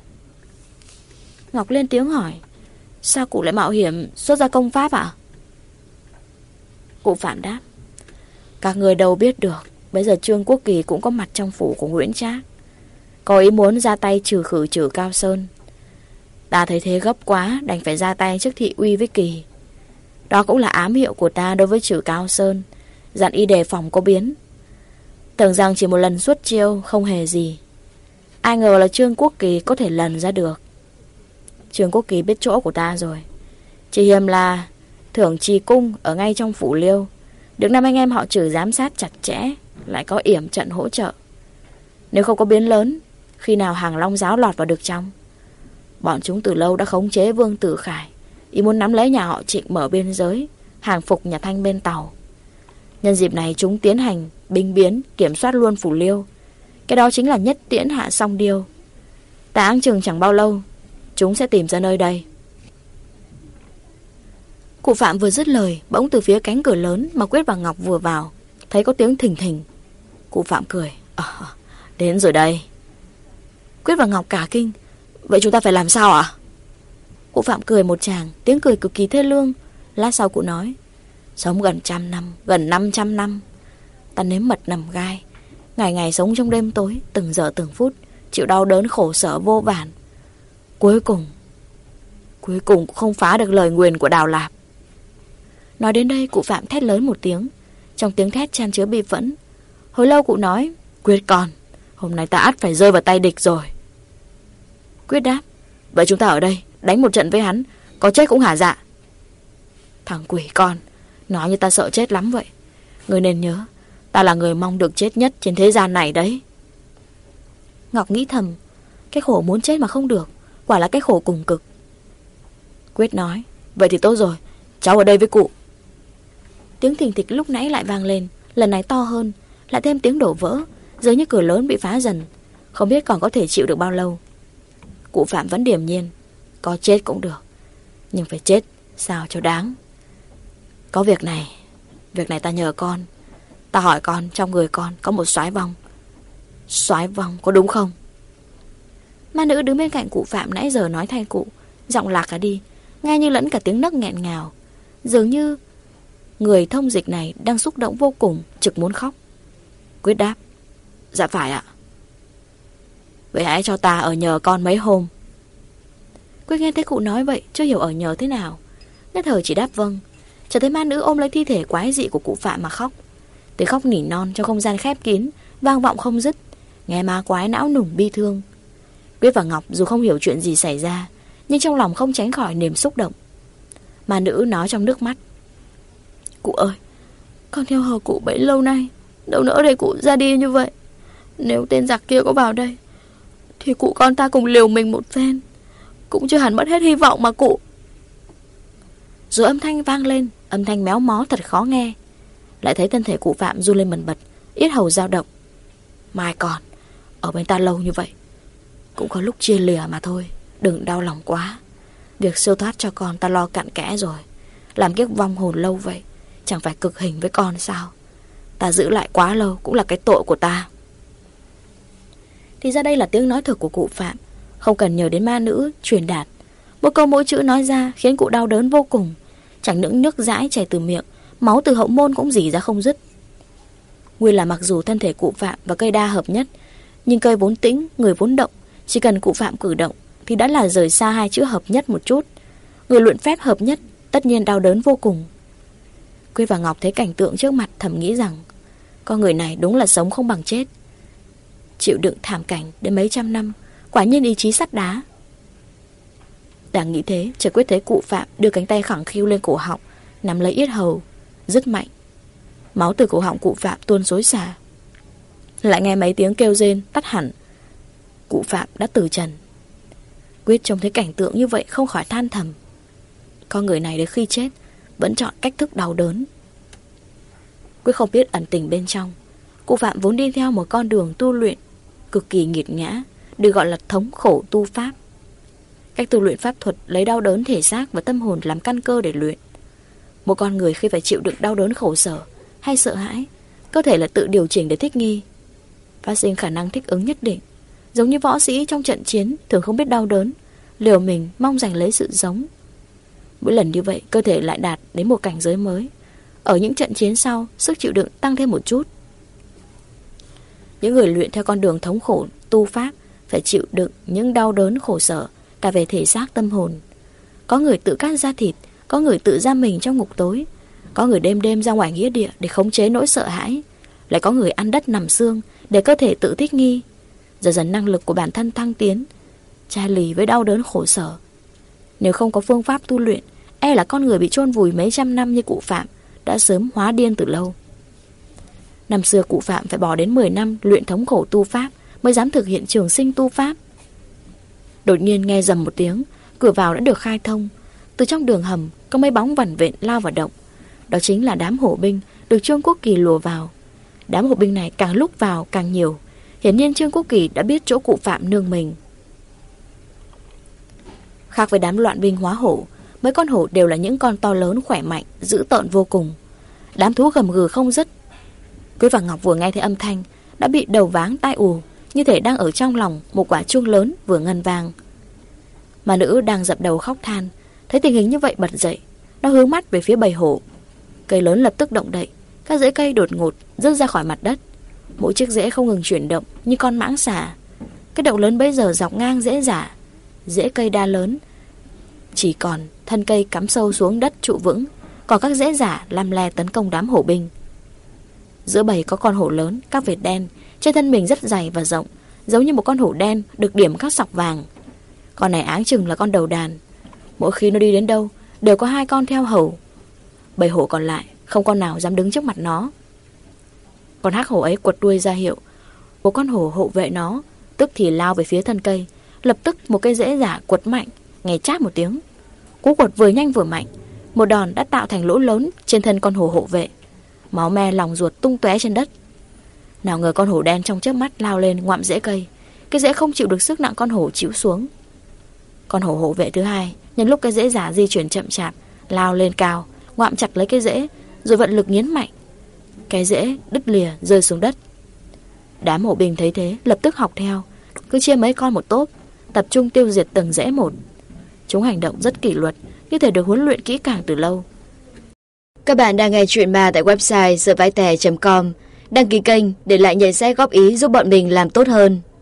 Ngọc lên tiếng hỏi: sao cụ lại mạo hiểm xuất ra công pháp ạ? Cụ Phạm đáp: các người đâu biết được, bây giờ Trương Quốc Kỳ cũng có mặt trong phủ của Nguyễn Trác, có ý muốn ra tay trừ khử trừ Cao Sơn. Ta thấy thế gấp quá, đành phải ra tay trước thị uy với Kỳ. Đó cũng là ám hiệu của ta đối với trừ Cao Sơn, dặn y đề phòng có biến. Tưởng rằng chỉ một lần xuất chiêu không hề gì, ai ngờ là Trương Quốc Kỳ có thể lần ra được. Trương Quốc Kỳ biết chỗ của ta rồi. Chỉ hiềm là Thưởng Trì Cung ở ngay trong phủ Liêu, được năm anh em họ Trừ giám sát chặt chẽ, lại có yểm trận hỗ trợ. Nếu không có biến lớn, khi nào hàng Long giáo lọt vào được trong. Bọn chúng từ lâu đã khống chế Vương Tử Khải, ý muốn nắm lấy nhà họ Trịnh mở biên giới, hàng phục nhà Thanh bên Tàu. Nhân dịp này chúng tiến hành binh biến, kiểm soát luôn phủ Liêu. Cái đó chính là nhất tiễn hạ song điêu. Ta áng chừng chẳng bao lâu chúng sẽ tìm ra nơi đây. Cụ Phạm vừa dứt lời, bỗng từ phía cánh cửa lớn mà Quyết và Ngọc vừa vào, thấy có tiếng thình thình. Cụ Phạm cười: à, đến rồi đây. Quyết và Ngọc cả kinh: vậy chúng ta phải làm sao ạ? Cụ Phạm cười một tràng, tiếng cười cực kỳ thê lương. Lát sau cụ nói: sống gần trăm năm, gần năm trăm năm, ta nếm mật nằm gai, ngày ngày sống trong đêm tối, từng giờ từng phút chịu đau đớn khổ sở vô vàn. Cuối cùng Cuối cùng cũng không phá được lời nguyền của Đào Lạp. Nói đến đây cụ Phạm thét lớn một tiếng, trong tiếng thét chan chứa bi phẫn. Hồi lâu cụ nói: Quyết con, hôm nay ta ắt phải rơi vào tay địch rồi. Quyết đáp: vậy chúng ta ở đây đánh một trận với hắn, có chết cũng hả dạ. Thằng quỷ con, nói như ta sợ chết lắm vậy. Ngươi nên nhớ, ta là người mong được chết nhất trên thế gian này đấy. Ngọc nghĩ thầm, cái khổ muốn chết mà không được, quả là cái khổ cùng cực. Quyết nói: vậy thì tốt rồi, cháu ở đây với cụ. Tiếng thình thịch lúc nãy lại vang lên, lần này to hơn, lại thêm tiếng đổ vỡ, dường như cửa lớn bị phá dần, không biết còn có thể chịu được bao lâu. Cụ Phạm vẫn điềm nhiên: có chết cũng được, nhưng phải chết sao cho đáng. Có việc này, việc này ta nhờ con. Ta hỏi con, trong người con có một soái vong. Soái vong có đúng không? Ma nữ đứng bên cạnh cụ Phạm nãy giờ nói thay cụ, giọng lạc cả đi, nghe như lẫn cả tiếng nấc nghẹn ngào, dường như người thông dịch này đang xúc động vô cùng, trực muốn khóc. Quyết đáp: Dạ phải ạ. Vậy hãy cho ta ở nhờ con mấy hôm. Quyết nghe thấy cụ nói vậy, chưa hiểu ở nhờ thế nào, nhất thời chỉ đáp vâng. Chợt thấy ma nữ ôm lấy thi thể quái dị của cụ Phạm mà khóc. Tiếng khóc nỉ non trong không gian khép kín vang vọng không dứt, nghe ma quái não nùng bi thương. Quyết và Ngọc dù không hiểu chuyện gì xảy ra, nhưng trong lòng không tránh khỏi niềm xúc động. Ma nữ nói trong nước mắt: Cụ ơi, con theo hầu cụ bấy lâu nay, đâu nỡ để cụ ra đi như vậy. Nếu tên giặc kia có vào đây thì cụ con ta cùng liều mình một phen, cũng chưa hẳn mất hết hy vọng mà cụ. Rồi âm thanh vang lên, âm thanh méo mó thật khó nghe. Lại thấy thân thể cụ Phạm run lên bần bật, yết hầu dao động. Mai còn ở bên ta lâu như vậy, cũng có lúc chia lìa mà thôi, đừng đau lòng quá. Việc siêu thoát cho con ta lo cặn kẽ rồi, làm kiếp vong hồn lâu vậy, chẳng phải cực hình với con sao? Ta giữ lại quá lâu cũng là cái tội của ta. Thì ra đây là tiếng nói thật của cụ Phạm, không cần nhờ đến ma nữ truyền đạt. Một câu mỗi chữ nói ra khiến cụ đau đớn vô cùng. Chẳng những nước dãi chảy từ miệng, máu từ hậu môn cũng rỉ ra không dứt. Nguyên là mặc dù thân thể cụ Phạm và cây đa hợp nhất, nhưng cây vốn tĩnh, người vốn động. Chỉ cần cụ Phạm cử động thì đã là rời xa hai chữ hợp nhất một chút. Người luyện phép hợp nhất tất nhiên đau đớn vô cùng. Quyết và Ngọc thấy cảnh tượng trước mặt thầm nghĩ rằng con người này đúng là sống không bằng chết. Chịu đựng thảm cảnh đến mấy trăm năm, quả nhiên ý chí sắt đá. Đang nghĩ thế, chợt Quyết thấy cụ Phạm đưa cánh tay khẳng khiu lên cổ họng, nắm lấy yết hầu, rất mạnh. Máu từ cổ họng cụ Phạm tuôn xối xả. Lại nghe mấy tiếng kêu rên tắt hẳn. Cụ Phạm đã từ trần. Quyết trông thấy cảnh tượng như vậy không khỏi than thầm. Con người này đến khi chết vẫn chọn cách thức đau đớn. Quyết không biết ẩn tình bên trong. Cụ Phạm vốn đi theo một con đường tu luyện cực kỳ nghiệt ngã, được gọi là thống khổ tu pháp. Cách tu luyện pháp thuật lấy đau đớn thể xác và tâm hồn làm căn cơ để luyện. Một con người khi phải chịu đựng đau đớn khổ sở hay sợ hãi, cơ thể là tự điều chỉnh để thích nghi, phát sinh khả năng thích ứng nhất định. Giống như võ sĩ trong trận chiến thường không biết đau đớn, liều mình mong giành lấy sự sống. Mỗi lần như vậy, cơ thể lại đạt đến một cảnh giới mới. Ở những trận chiến sau, sức chịu đựng tăng thêm một chút. Những người luyện theo con đường thống khổ tu pháp phải chịu đựng những đau đớn khổ sở cả về thể xác tâm hồn. Có người tự cắt da thịt, có người tự giam mình trong ngục tối, có người đêm đêm ra ngoài nghĩa địa để khống chế nỗi sợ hãi, lại có người ăn đất nằm xương để cơ thể tự thích nghi. Dần dần năng lực của bản thân thăng tiến, chai lì với đau đớn khổ sở. Nếu không có phương pháp tu luyện, e là con người bị chôn vùi mấy trăm năm như cụ Phạm đã sớm hóa điên từ lâu. Năm xưa cụ Phạm phải bỏ đến mười năm luyện thống khổ tu pháp mới dám thực hiện trường sinh tu pháp. Đột nhiên nghe rầm một tiếng, cửa vào đã được khai thông. Từ trong đường hầm có mấy bóng vẩn vện lao vào động. Đó chính là đám hổ binh được Trương Quốc Kỳ lùa vào. Đám hổ binh này càng lúc vào càng nhiều. Hiển nhiên Trương Quốc Kỳ đã biết chỗ cụ Phạm nương mình. Khác với đám loạn binh hóa hổ, mấy con hổ đều là những con to lớn khỏe mạnh, dữ tợn vô cùng. Đám thú gầm gừ không dứt. Quyết và Ngọc vừa nghe thấy âm thanh đã bị đầu váng tai ù, như thể đang ở trong lòng một quả chuông lớn vừa ngân vang. Mà nữ đang dập đầu khóc than, thấy tình hình như vậy bật dậy. Nó hướng mắt về phía bầy hổ. Cây lớn lập tức động đậy, các rễ cây đột ngột rớt ra khỏi mặt đất. Mỗi chiếc rễ không ngừng chuyển động như con mãng xà. Cái động lớn bây giờ dọc ngang rễ giả, rễ cây đa lớn, chỉ còn thân cây cắm sâu xuống đất trụ vững, còn các rễ giả lam le tấn công đám hổ binh. Giữa bầy có con hổ lớn, các vệt đen, trên thân mình rất dày và rộng, giống như một con hổ đen được điểm các sọc vàng. Con này áng chừng là con đầu đàn. Mỗi khi nó đi đến đâu đều có hai con theo hầu. Bầy hổ còn lại không con nào dám đứng trước mặt nó. Con hắc hổ ấy quật đuôi ra hiệu. Một con hổ hộ vệ nó, tức thì lao về phía thân cây. Lập tức một cây rễ giả quật mạnh, nghe chát một tiếng. Cú quật vừa nhanh vừa mạnh, một đòn đã tạo thành lỗ lớn trên thân con hổ hộ vệ. Máu me lòng ruột tung tóe trên đất. Nào ngờ con hổ đen trong chớp mắt lao lên ngoạm rễ cây. Cái rễ không chịu được sức nặng con hổ chịu xuống. Con hổ hộ vệ thứ hai nhân lúc cái rễ giả di chuyển chậm chạp, lao lên cao, ngoạm chặt lấy cái rễ, rồi vận lực nghiến mạnh. Cái rễ đứt lìa rơi xuống đất. Đám hổ binh thấy thế lập tức học theo, cứ chia mấy con một tốp, tập trung tiêu diệt từng rễ một. Chúng hành động rất kỷ luật, như thể được huấn luyện kỹ càng từ lâu. Các bạn đang nghe truyện ma tại website sờ vai tè chấm com. đăng ký kênh để lại nhận xét góp ý giúp bọn mình làm tốt hơn.